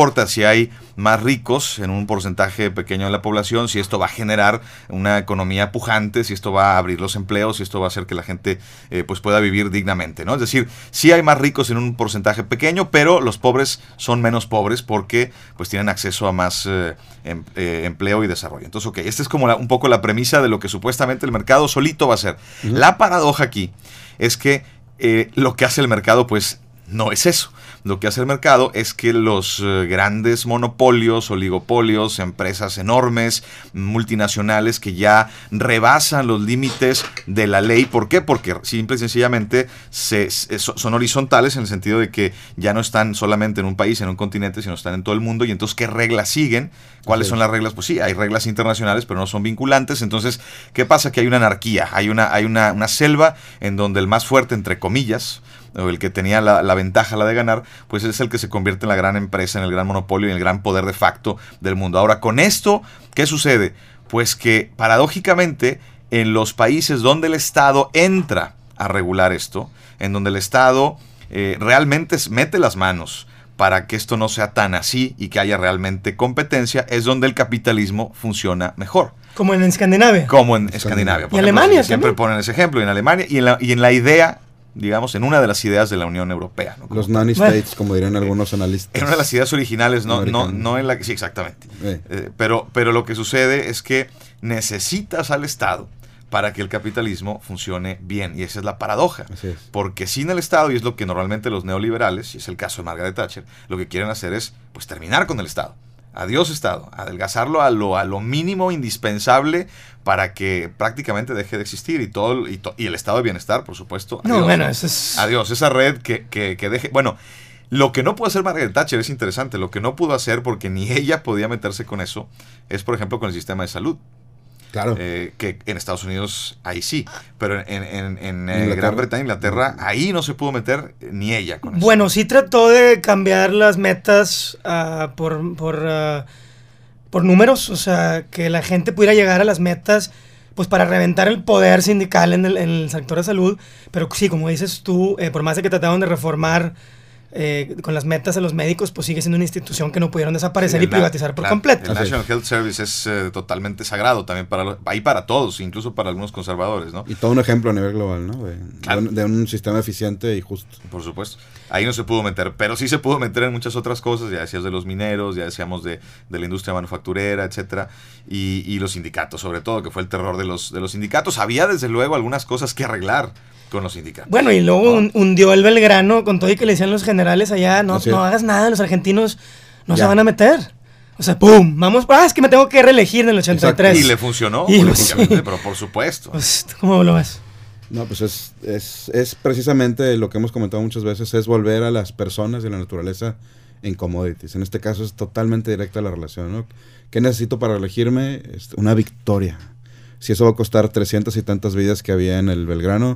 S5: si hay más ricos en un porcentaje pequeño de la población, si esto va a generar una economía pujante, si esto va a abrir los empleos, si esto va a hacer que la gente eh, pues pueda vivir dignamente, ¿no? Es decir, sí hay más ricos en un porcentaje pequeño, pero los pobres son menos pobres porque pues tienen acceso a más eh, em, eh, empleo y desarrollo. Entonces, ok, esta es como la, un poco la premisa de lo que supuestamente el mercado solito va a hacer. Uh-huh. La paradoja aquí es que eh, lo que hace el mercado pues no es eso. Lo que hace el mercado es que los eh, grandes monopolios, oligopolios, empresas enormes, multinacionales que ya rebasan los límites de la ley. ¿Por qué? Porque simple y sencillamente se, se, son horizontales en el sentido de que ya no están solamente en un país, en un continente, sino están en todo el mundo. Y entonces, ¿qué reglas siguen? ¿Cuáles sí. son las reglas? Pues sí, hay reglas internacionales, pero no son vinculantes. Entonces, ¿qué pasa? Que hay una anarquía, hay una, hay una, una selva en donde el más fuerte, entre comillas, o el que tenía la, la ventaja, la de ganar, pues es el que se convierte en la gran empresa, en el gran monopolio y en el gran poder de facto del mundo. Ahora, con esto, ¿qué sucede? Pues que, paradójicamente, en los países donde el Estado entra a regular esto, en donde el Estado eh, realmente mete las manos para que esto no sea tan así y que haya realmente competencia, es donde el capitalismo funciona mejor.
S3: Como en Escandinavia.
S5: Como en Escandinavia.
S3: Y Alemania.
S5: Siempre también ponen ese ejemplo, y en Alemania, y en la, y en la idea, digamos, en una de las ideas de la Unión Europea, ¿no?
S4: Los nanny
S3: bueno.
S4: states, como dirían algunos analistas.
S5: En una de las ideas originales, no, no, no en la que... Sí, exactamente. Eh. Eh, pero, pero lo que sucede es que necesitas al Estado para que el capitalismo funcione bien. Y esa es la paradoja.
S4: Así es.
S5: Porque sin el Estado, y es lo que normalmente los neoliberales, y es el caso de Margaret Thatcher, lo que quieren hacer es pues terminar con el Estado. Adiós Estado, adelgazarlo a lo, a lo mínimo indispensable para que prácticamente deje de existir y todo y, to, y el estado de bienestar, por supuesto.
S3: Adiós, no, bueno, eso es...
S5: Adiós, esa red que, que, que deje... Bueno, lo que no pudo hacer Margaret Thatcher es interesante. Lo que no pudo hacer, porque ni ella podía meterse con eso, es, por ejemplo, con el sistema de salud.
S4: Claro.
S5: Eh, que en Estados Unidos ahí sí, pero en, en, en, en Gran Bretaña, Inglaterra, ahí no se pudo meter ni ella con eso.
S3: Bueno, sí trató de cambiar las metas uh, por, por, uh, por números, o sea, que la gente pudiera llegar a las metas pues para reventar el poder sindical en el, en el sector de salud, pero sí, como dices tú, eh, por más de que trataron de reformar Eh, con las metas de los médicos, pues sigue siendo una institución que no pudieron desaparecer sí, y privatizar la, por
S5: claro,
S3: completo.
S5: El National Health Service es eh, totalmente sagrado también para los, ahí para todos, incluso para algunos conservadores, ¿no?
S4: Y todo un ejemplo a nivel global, ¿no? De, claro. de, un, de un sistema eficiente y justo.
S5: Por supuesto. Ahí no se pudo meter, pero sí se pudo meter en muchas otras cosas. Ya decías de los mineros, ya decíamos de, de la industria manufacturera, etcétera, y, y los sindicatos, sobre todo, que fue el terror de los, de los sindicatos. Había desde luego algunas cosas que arreglar con los sindicatos.
S3: Bueno, y luego ¿no? un, hundió el Belgrano con todo y que le decían los generales allá, no, no hagas nada, los argentinos no ya. se van a meter. O sea, ¡pum! Vamos, ah, es que me tengo que reelegir en el ochenta y tres.
S5: Exacto. Y le funcionó,
S3: y
S5: políticamente, sí. pero por supuesto.
S3: Pues, ¿cómo lo ves?
S4: No, pues es, es, es precisamente lo que hemos comentado muchas veces, es volver a las personas y a la naturaleza en commodities. En este caso es totalmente directa la relación, ¿no? ¿Qué necesito para elegirme? Una victoria. Si eso va a costar trescientas y tantas vidas que había en el Belgrano,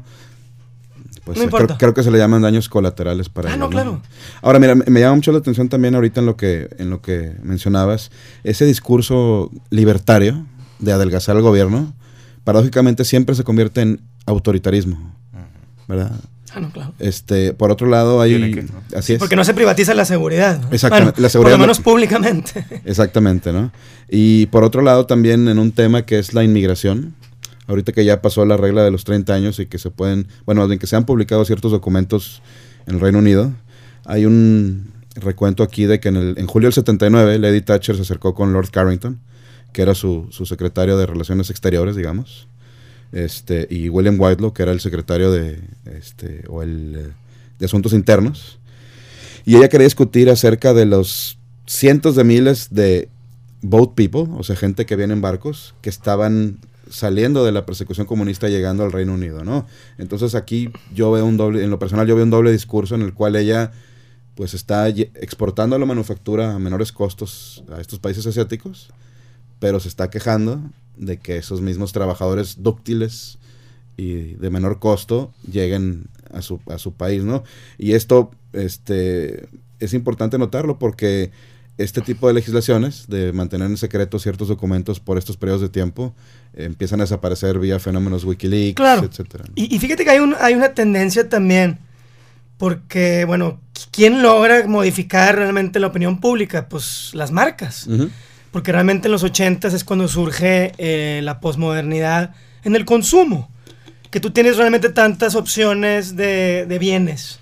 S4: pues
S3: no
S4: creo, creo que se le llaman daños colaterales para
S3: ah,
S4: ellos,
S3: no, claro.
S4: ¿no? Ahora, mira, me llama mucho la atención también ahorita en lo que en lo que mencionabas, ese discurso libertario de adelgazar al gobierno, paradójicamente siempre se convierte en autoritarismo, ¿verdad?
S3: Ah, no, claro.
S4: Este, por otro lado, hay... Que, ¿no? Así es.
S3: Porque no se privatiza la seguridad, ¿no?
S4: Exactamente.
S3: Bueno,
S4: la seguridad
S3: por lo menos
S4: no,
S3: públicamente.
S4: Exactamente, ¿no? Y por otro lado también en un tema que es la inmigración, ahorita que ya pasó la regla de los treinta años y que se pueden, bueno, en que se han publicado ciertos documentos en el Reino Unido, hay un recuento aquí de que en, el, en julio del setenta y nueve Lady Thatcher se acercó con Lord Carrington, que era su, su secretario de Relaciones Exteriores, digamos, este, y William Whitelaw, que era el secretario de, este, o el, de Asuntos Internos, y ella quería discutir acerca de los cientos de miles de boat people, o sea, gente que viene en barcos, que estaban saliendo de la persecución comunista llegando al Reino Unido, ¿no? Entonces aquí yo veo un doble, en lo personal yo veo un doble discurso en el cual ella pues está exportando la manufactura a menores costos a estos países asiáticos, pero se está quejando de que esos mismos trabajadores dúctiles y de menor costo lleguen a su, a su país, ¿no? Y esto este, es importante notarlo porque este tipo de legislaciones de mantener en secreto ciertos documentos por estos periodos de tiempo eh, empiezan a desaparecer vía fenómenos Wikileaks,
S3: claro.
S4: etcétera, ¿no?
S3: Y, y fíjate que hay, un, hay una tendencia también, porque, bueno, ¿quién logra modificar realmente la opinión pública? Pues las marcas. Uh-huh. Porque realmente en los ochentas es cuando surge eh, la posmodernidad en el consumo. Que tú tienes realmente tantas opciones de, de bienes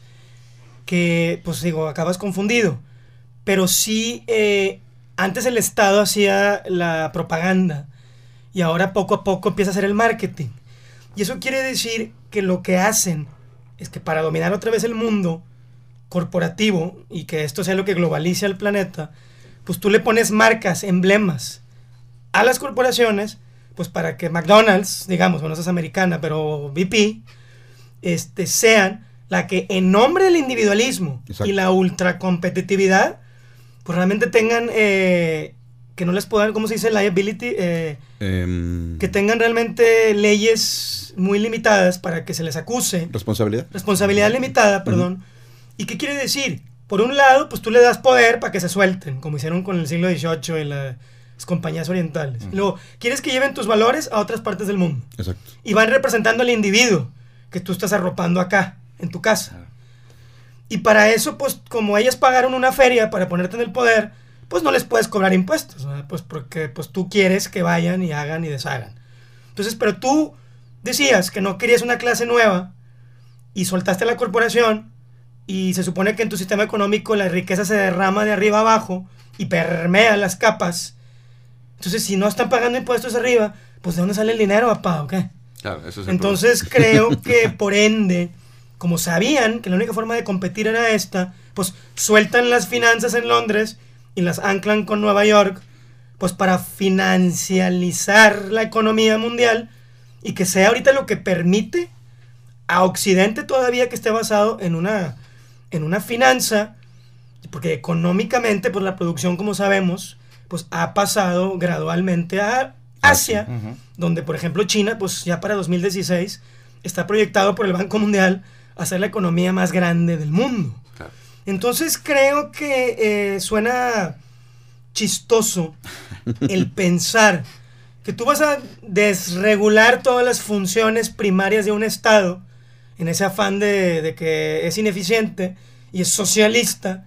S3: que, pues digo, acabas confundido. Pero sí, eh, antes el Estado hacía la propaganda y ahora poco a poco empieza a hacer el marketing. Y eso quiere decir que lo que hacen es que para dominar otra vez el mundo corporativo y que esto sea lo que globalice al planeta, pues tú le pones marcas, emblemas a las corporaciones, pues para que McDonald's, digamos, bueno, esa es americana, pero B P, este, sean la que en nombre del individualismo Exacto. y la ultracompetitividad, pues realmente tengan, eh, que no les puedan, ¿cómo se dice? Liability, eh, um, que tengan realmente leyes muy limitadas para que se les acuse.
S4: Responsabilidad.
S3: Responsabilidad limitada, perdón. Uh-huh. ¿Y qué quiere decir? Por un lado, pues tú le das poder para que se suelten, como hicieron con el siglo dieciocho y la... las compañías orientales. Uh-huh. Luego, quieres que lleven tus valores a otras partes del mundo.
S4: Exacto.
S3: Y van representando al individuo que tú estás arropando acá, en tu casa. Uh-huh. Y para eso, pues, como ellas pagaron una feria para ponerte en el poder, pues no les puedes cobrar impuestos, ¿verdad? Pues porque pues, tú quieres que vayan y hagan y deshagan. Entonces, pero tú decías que no querías una clase nueva y soltaste a la corporación y se supone que en tu sistema económico la riqueza se derrama de arriba a abajo y permea las capas. Entonces, si no están pagando impuestos arriba, pues ¿de dónde sale el dinero, papá, o qué?
S5: Claro, eso es
S3: Entonces, creo que, por ende, como sabían que la única forma de competir era esta, pues sueltan las finanzas en Londres y las anclan con Nueva York, pues para financializar la economía mundial y que sea ahorita lo que permite a Occidente todavía que esté basado en una, en una finanza, porque económicamente, pues la producción, como sabemos, pues ha pasado gradualmente a Asia, uh-huh. donde por ejemplo China, pues ya para dos mil dieciséis está proyectado por el Banco Mundial a ser la economía más grande del mundo. Claro. Entonces creo que eh, suena chistoso el pensar que tú vas a desregular todas las funciones primarias de un Estado en ese afán de, de que es ineficiente y es socialista,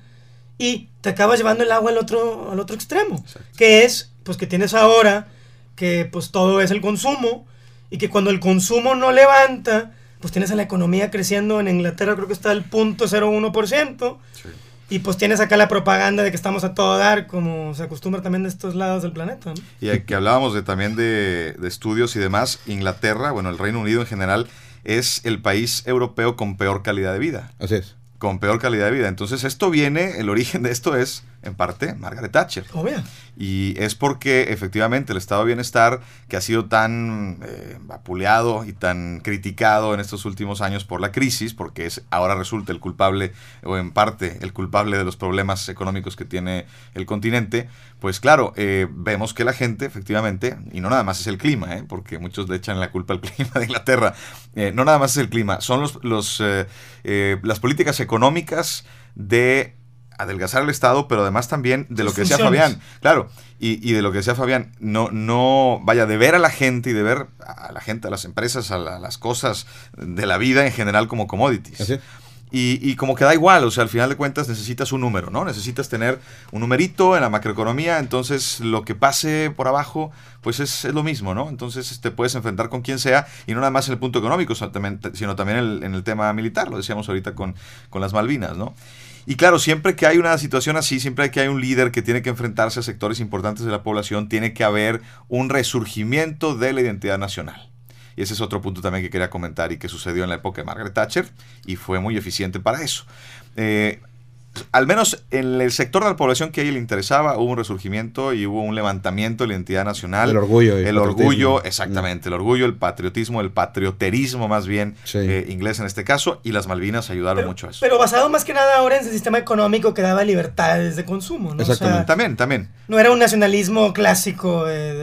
S3: y te acabas llevando el agua al otro, al otro extremo. Exacto. Que es, pues que tienes ahora que pues todo es el consumo, y que cuando el consumo no levanta, pues tienes a la economía creciendo en Inglaterra, creo que está al punto cero uno por ciento, sí. Y pues tienes acá la propaganda de que estamos a todo dar, como se acostumbra también de estos lados del planeta, ¿no?
S5: Y que hablábamos de, también de, de estudios y demás, Inglaterra, bueno, el Reino Unido en general, es el país europeo con peor calidad de vida.
S4: Así es.
S5: Con peor calidad de vida. Entonces esto viene, el origen de esto es, en parte, Margaret Thatcher.
S3: Obvio.
S5: Y es porque efectivamente el estado de bienestar, que ha sido tan eh, vapuleado y tan criticado en estos últimos años por la crisis, porque es ahora resulta el culpable, o en parte el culpable de los problemas económicos que tiene el continente, pues claro, eh, vemos que la gente efectivamente, y no nada más es el clima, eh, porque muchos le echan la culpa al clima de Inglaterra, eh, no nada más es el clima, son los, los, eh, eh, las políticas económicas de adelgazar el Estado, pero además también de lo que decía Fabián, claro, y, y de lo que decía Fabián, no, no, vaya, de ver a la gente y de ver a la gente, a las empresas, a, la, a las cosas de la vida en general como commodities.
S4: ¿Así?
S5: Y, y como que da igual, o sea, al final de cuentas necesitas un número, ¿no? Necesitas tener un numerito en la macroeconomía, entonces lo que pase por abajo, pues es, es lo mismo, ¿no? Entonces te puedes enfrentar con quien sea, y no nada más en el punto económico, sino también, sino también en, el, en el tema militar, lo decíamos ahorita con, con las Malvinas, ¿no? Y claro, siempre que hay una situación así, siempre que hay un líder que tiene que enfrentarse a sectores importantes de la población, tiene que haber un resurgimiento de la identidad nacional. Y ese es otro punto también que quería comentar y que sucedió en la época de Margaret Thatcher y fue muy eficiente para eso. Eh, al menos en el sector de la población que a ella le interesaba, hubo un resurgimiento y hubo un levantamiento de la identidad nacional.
S4: El orgullo.
S5: El orgullo, exactamente, el orgullo, el patriotismo, el patrioterismo más bien, sí. eh, inglés en este caso, y las Malvinas ayudaron
S3: pero,
S5: mucho a eso.
S3: Pero basado más que nada ahora en el sistema económico que daba libertades de consumo, ¿no?
S5: Exactamente.
S3: O sea,
S5: también, también.
S3: No era un nacionalismo clásico eh, del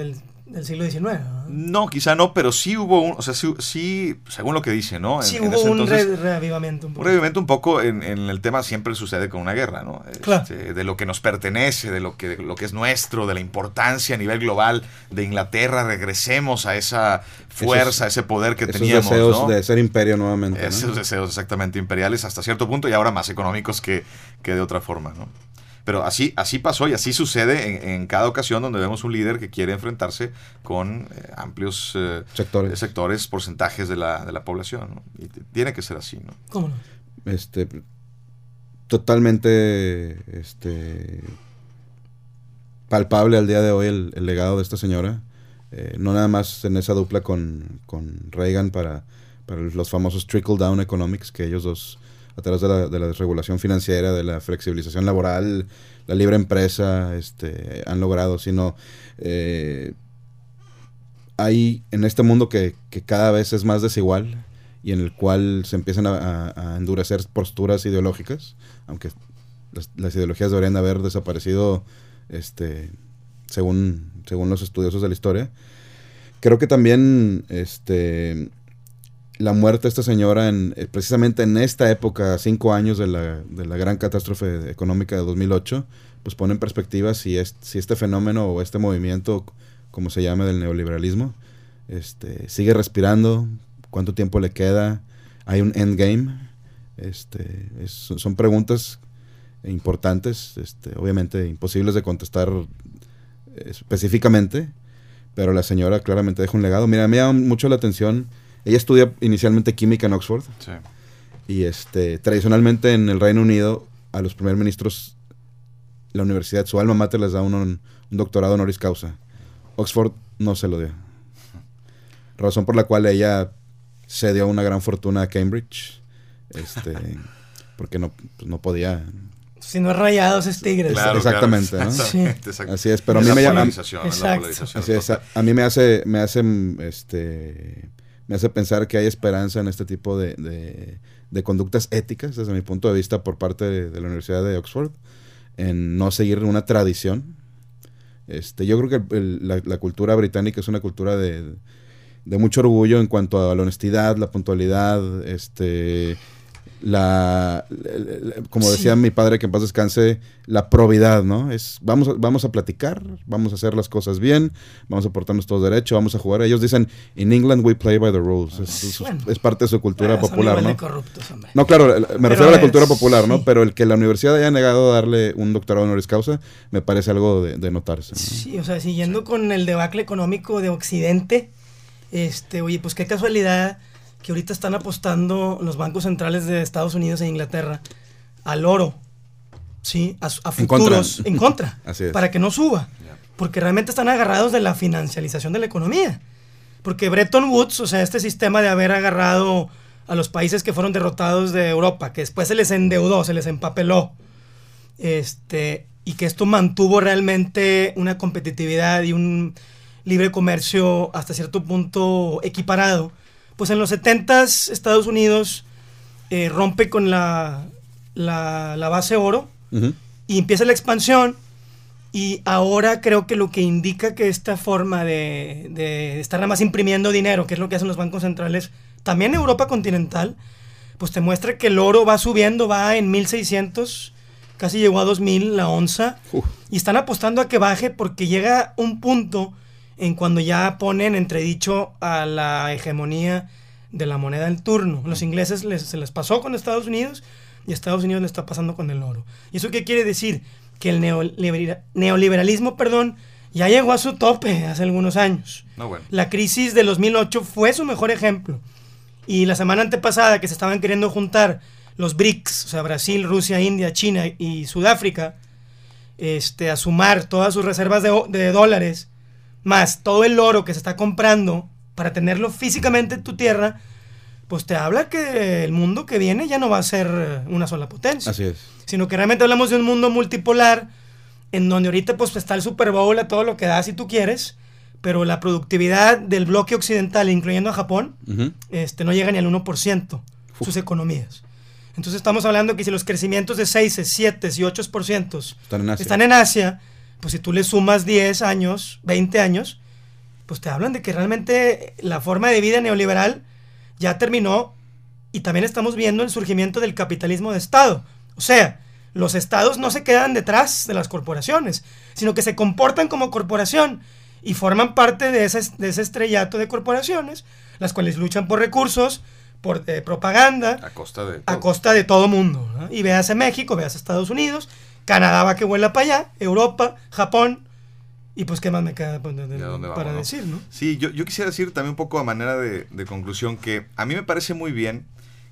S3: del siglo diecinueve, ¿no?
S5: No, quizá no, pero sí hubo un, o sea, sí, sí según lo que dice, ¿no? En,
S3: Sí,
S5: en
S3: hubo
S5: ese
S3: un
S5: entonces,
S3: re- reavivamiento un poco.
S5: un revivimiento un poco en, en el tema siempre sucede con una guerra, ¿no?
S3: Claro.
S5: Este, de lo que nos pertenece, de lo que, de lo que es nuestro, de la importancia a nivel global de Inglaterra, regresemos a esa fuerza,
S4: Esos-
S5: a ese poder que
S4: Esos
S5: teníamos,
S4: deseos
S5: ¿no?
S4: de ser imperio nuevamente, ¿no?
S5: Esos deseos exactamente imperiales hasta cierto punto y ahora más económicos que, que de otra forma, ¿no? Pero así, así pasó y así sucede en, en cada ocasión donde vemos un líder que quiere enfrentarse con eh, amplios eh,
S4: Sectores.
S5: sectores, porcentajes de la, de la población, ¿no? Y t- tiene que ser así, ¿no?
S3: ¿Cómo no?
S4: Este, totalmente este, palpable al día de hoy el, el legado de esta señora. Eh, no nada más en esa dupla con, con Reagan para, para los famosos trickle-down economics, que ellos dos, a través de la, de la desregulación financiera, de la flexibilización laboral, la libre empresa, este, han logrado, sino eh, hay en este mundo que, que cada vez es más desigual y en el cual se empiezan a, a, a endurecer posturas ideológicas, aunque las, las ideologías deberían de haber desaparecido este, según, según los estudiosos de la historia. Creo que también este, la muerte de esta señora, en, eh, precisamente en esta época, cinco años de la, de la gran catástrofe económica de dos mil ocho, pues pone en perspectiva si, es, si este fenómeno o este movimiento, como se llame, del neoliberalismo, este, sigue respirando, cuánto tiempo le queda, hay un endgame. Este, es, son preguntas importantes, este, obviamente imposibles de contestar específicamente, pero la señora claramente deja un legado. Mira, me llama mucho la atención. Ella estudia inicialmente química en Oxford.
S5: Sí.
S4: Y este, tradicionalmente en el Reino Unido, a los primer ministros, la universidad, su alma mater, les da un, un doctorado honoris causa. Oxford no se lo dio. Razón por la cual ella cedió una gran fortuna a Cambridge. Este, porque no, pues no podía.
S3: Si no es Rayados, es Tigres.
S5: Claro,
S4: Exactamente,
S5: claro.
S4: ¿no?
S5: Exactamente, exacto.
S4: Así es, pero a
S5: Es
S4: mí
S5: la
S4: me llama.
S5: polarización, es la
S3: Exacto.
S5: polarización
S4: Así es,
S5: total.
S4: a, a mí me hace, me hace, este, me hace pensar que hay esperanza en este tipo de, de, de conductas éticas, desde mi punto de vista, por parte de, de la Universidad de Oxford, en no seguir una tradición. Este, yo creo que el, la, la cultura británica es una cultura de, de mucho orgullo en cuanto a la honestidad, la puntualidad, este, la, la, la como decía
S3: Sí.
S4: mi padre, que en paz descanse, la probidad, ¿no? Es vamos a, vamos a platicar, vamos a hacer las cosas bien, vamos a portarnos todos derecho, vamos a jugar. Ellos dicen, in England we play by the rules. Es, es,
S3: Bueno.
S4: es parte de su cultura
S3: Bueno, son
S4: popular,
S3: igual de
S4: ¿no?
S3: corruptos, hombre.
S4: No, claro, me
S3: Pero
S4: refiero a la
S3: es-
S4: cultura popular, ¿no?
S3: sí.
S4: Pero el que la universidad haya negado a darle un doctorado honoris causa, me parece algo de, de notarse, ¿no?
S3: Sí, o sea, siguiendo con el debacle económico de Occidente, este, oye, pues qué casualidad que ahorita están apostando los bancos centrales de Estados Unidos e Inglaterra al oro, ¿sí? A, a
S4: En contra.
S3: futuros, en contra,
S4: Así es.
S3: para que no suba, porque realmente están agarrados de la financialización de la economía. Porque Bretton Woods, o sea, este sistema de haber agarrado a los países que fueron derrotados de Europa, que después se les endeudó, se les empapeló, este, y que esto mantuvo realmente una competitividad y un libre comercio hasta cierto punto equiparado, pues en los setentas Estados Unidos eh, rompe con la, la, la base oro
S4: Ujú.
S3: y empieza la expansión. Y ahora creo que lo que indica que esta forma de, de estar nada más imprimiendo dinero, que es lo que hacen los bancos centrales, también en Europa continental, pues te muestra que el oro va subiendo, va en mil seiscientos, casi llegó a dos mil la onza,
S4: Uf.
S3: y están apostando a que baje porque llega un punto en cuando ya ponen entredicho a la hegemonía de la moneda en turno. Los ingleses les, se les pasó con Estados Unidos y a Estados Unidos le está pasando con el oro. ¿Y eso qué quiere decir? Que el neoliber- neoliberalismo, perdón, ya llegó a su tope hace algunos años.
S5: No, bueno.
S3: La crisis de dos mil ocho fue su mejor ejemplo. Y la semana antepasada que se estaban queriendo juntar los BRICS, o sea, Brasil, Rusia, India, China y Sudáfrica, este, a sumar todas sus reservas de, de dólares, más todo el oro que se está comprando para tenerlo físicamente en tu tierra, pues te habla que el mundo que viene ya no va a ser una sola potencia.
S4: Así es.
S3: Sino que realmente hablamos de un mundo multipolar en donde ahorita pues está el Super Bowl a todo lo que da si tú quieres, pero la productividad del bloque occidental, incluyendo a Japón,
S4: Ujú.
S3: este, no llega ni al uno por ciento sus economías. Entonces estamos hablando que si los crecimientos de seis, siete y ocho por ciento
S4: Están en Asia.
S3: están en Asia, pues si tú le sumas diez años, veinte años, pues te hablan de que realmente la forma de vida neoliberal ya terminó y también estamos viendo el surgimiento del capitalismo de Estado. O sea, los estados no se quedan detrás de las corporaciones, sino que se comportan como corporación y forman parte de ese, de ese estrellato de corporaciones, las cuales luchan por recursos, por eh, propaganda,
S5: a costa de todo.
S3: a costa de todo mundo, ¿no? Y véase México, véase Estados Unidos, Canadá va que vuela para allá, Europa, Japón, y pues qué más me queda pues, de, de, para
S5: vamos, ¿no?
S3: decir, ¿no?
S5: Sí, yo, yo quisiera decir también un poco a manera de, de conclusión que a mí me parece muy bien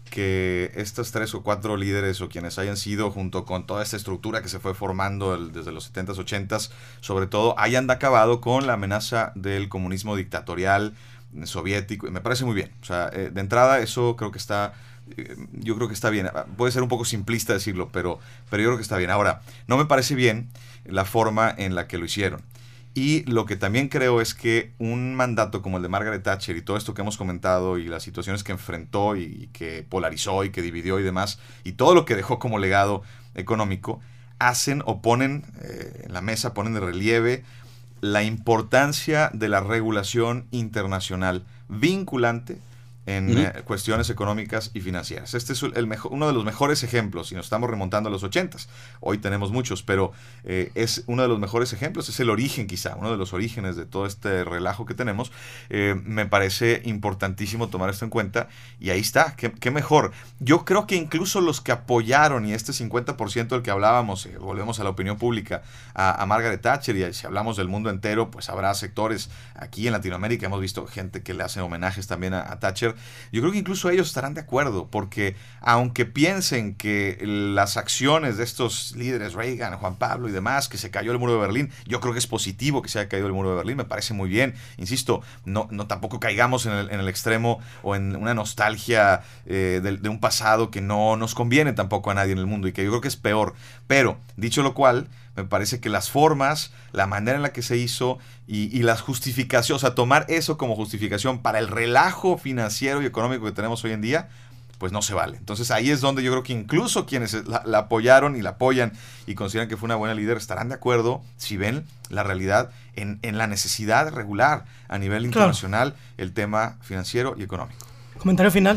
S5: que estos tres o cuatro líderes o quienes hayan sido, junto con toda esta estructura que se fue formando el, desde los setentas, ochentas, sobre todo, hayan acabado con la amenaza del comunismo dictatorial soviético. Me parece muy bien. O sea, eh, de entrada eso creo que está, eh, yo creo que está bien. Puede ser un poco simplista decirlo, pero, pero yo creo que está bien. Ahora, no me parece bien la forma en la que lo hicieron. Y lo que también creo es que un mandato como el de Margaret Thatcher y todo esto que hemos comentado y las situaciones que enfrentó y, y que polarizó y que dividió y demás, y todo lo que dejó como legado económico, hacen o ponen eh, en la mesa, ponen de relieve la importancia de la regulación internacional vinculante en uh-huh. eh, cuestiones económicas y financieras. Este es el mejor, uno de los mejores ejemplos, y nos estamos remontando a los ochentas. Hoy tenemos muchos, pero eh, es uno de los mejores ejemplos, es el origen quizá, uno de los orígenes de todo este relajo que tenemos. Eh, me parece importantísimo tomar esto en cuenta, y ahí está, qué, qué mejor. Yo creo que incluso los que apoyaron, y este cincuenta por ciento del que hablábamos, eh, volvemos a la opinión pública, a, a Margaret Thatcher, y si hablamos del mundo entero, pues habrá sectores aquí en Latinoamérica, hemos visto gente que le hace homenajes también a, a Thatcher. Yo creo que incluso ellos estarán de acuerdo, porque aunque piensen que las acciones de estos líderes, Reagan, Juan Pablo y demás, que se cayó el muro de Berlín, yo creo que es positivo que se haya caído el muro de Berlín, me parece muy bien. Insisto, no, no tampoco caigamos en el, en el extremo o en una nostalgia eh, de, de un pasado que no nos conviene tampoco a nadie en el mundo y que yo creo que es peor. Pero, dicho lo cual, me parece que las formas, la manera en la que se hizo y, y las justificaciones, o sea, tomar eso como justificación para el relajo financiero y económico que tenemos hoy en día, pues no se vale. Entonces ahí es donde yo creo que incluso quienes la, la apoyaron y la apoyan y consideran que fue una buena líder estarán de acuerdo si ven la realidad en, en la necesidad de regular a nivel internacional claro. el tema financiero y económico.
S3: ¿Comentario final?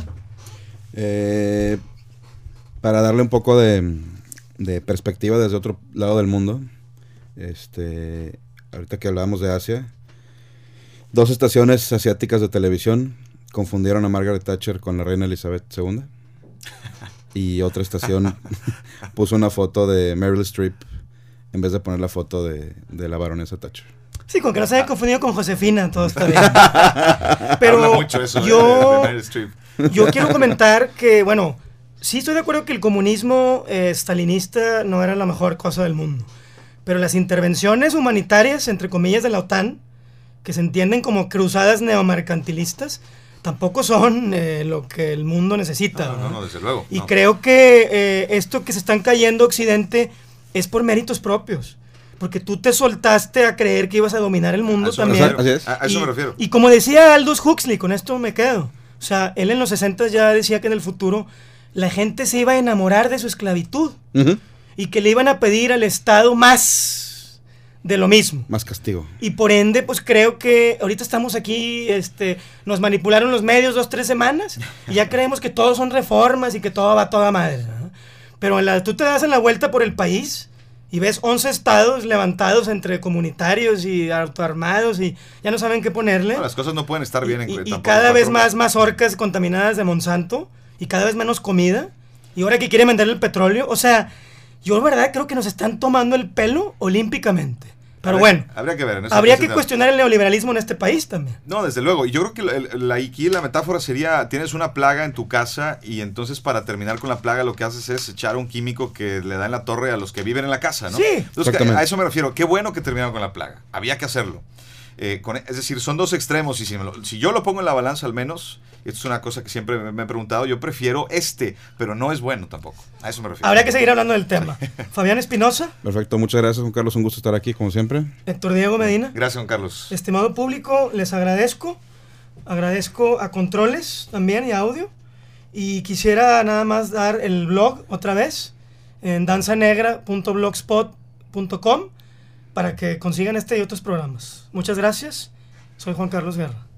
S4: Eh, para darle un poco de... de perspectiva desde otro lado del mundo, este, ahorita que hablábamos de Asia, dos estaciones asiáticas de televisión confundieron a Margaret Thatcher con la reina Elizabeth segunda, y otra estación puso una foto de Meryl Streep en vez de poner la foto de, de la baronesa Thatcher.
S3: Sí, con que no se haya confundido con Josefina, todo está bien. Pero
S5: habla mucho eso
S3: yo,
S5: de, de Meryl Streep.
S3: Yo quiero comentar que, bueno, sí estoy de acuerdo que el comunismo eh, stalinista no era la mejor cosa del mundo, pero las intervenciones humanitarias, entre comillas, de la OTAN, que se entienden como cruzadas neomercantilistas, tampoco son eh, lo que el mundo necesita.
S5: No, no, no, desde luego.
S3: Y
S5: no.
S3: creo que eh, esto que se están cayendo Occidente es por méritos propios, porque tú te soltaste a creer que ibas a dominar el mundo
S5: eso
S3: también.
S4: Así es.
S5: A, a eso
S3: y,
S5: me refiero.
S3: Y como decía Aldous Huxley, con esto me quedo, o sea, él en los sesenta ya decía que en el futuro la gente se iba a enamorar de su esclavitud uh-huh. y que le iban a pedir al Estado más de lo mismo.
S4: Más castigo.
S3: Y por ende, pues creo que ahorita estamos aquí, este, nos manipularon los medios dos, tres semanas y ya creemos que todo son reformas y que todo va a toda madre, ¿no? Pero en la, tú te das en la vuelta por el país y ves once estados levantados entre comunitarios y autoarmados y ya no saben qué ponerle.
S5: No, las cosas no pueden estar bien en
S3: Y, y, y cada vez más mazorcas contaminadas de Monsanto y cada vez menos comida, y ahora que quieren vender el petróleo, o sea, yo verdad creo que nos están tomando el pelo olímpicamente. Pero
S5: habría,
S3: bueno,
S5: habría que ver. En
S3: habría que cuestionar el neoliberalismo en este país también.
S5: No, desde luego. Y yo creo que el, la, aquí la metáfora sería, tienes una plaga en tu casa y entonces para terminar con la plaga lo que haces es echar un químico que le da en la torre a los que viven en la casa, ¿no?
S3: Sí.
S5: Entonces, a eso me refiero. Qué bueno que terminaron con la plaga. Había que hacerlo. Eh, con, es decir, son dos extremos y si, me lo, si yo lo pongo en la balanza al menos, esto es una cosa que siempre me, me he preguntado, yo prefiero este, pero no es bueno tampoco, a eso me refiero.
S3: Habría que seguir hablando del tema. Fabián Espinosa.
S4: Perfecto, muchas gracias Juan Carlos, un gusto estar aquí como siempre.
S3: Héctor Diego Medina.
S5: Gracias Juan Carlos.
S3: Estimado público, les agradezco, agradezco a Controles también y a Audio, y quisiera nada más dar el blog otra vez en danzanegra punto blogspot punto com para que consigan este y otros programas. Muchas gracias Soy Juan Carlos Guerra.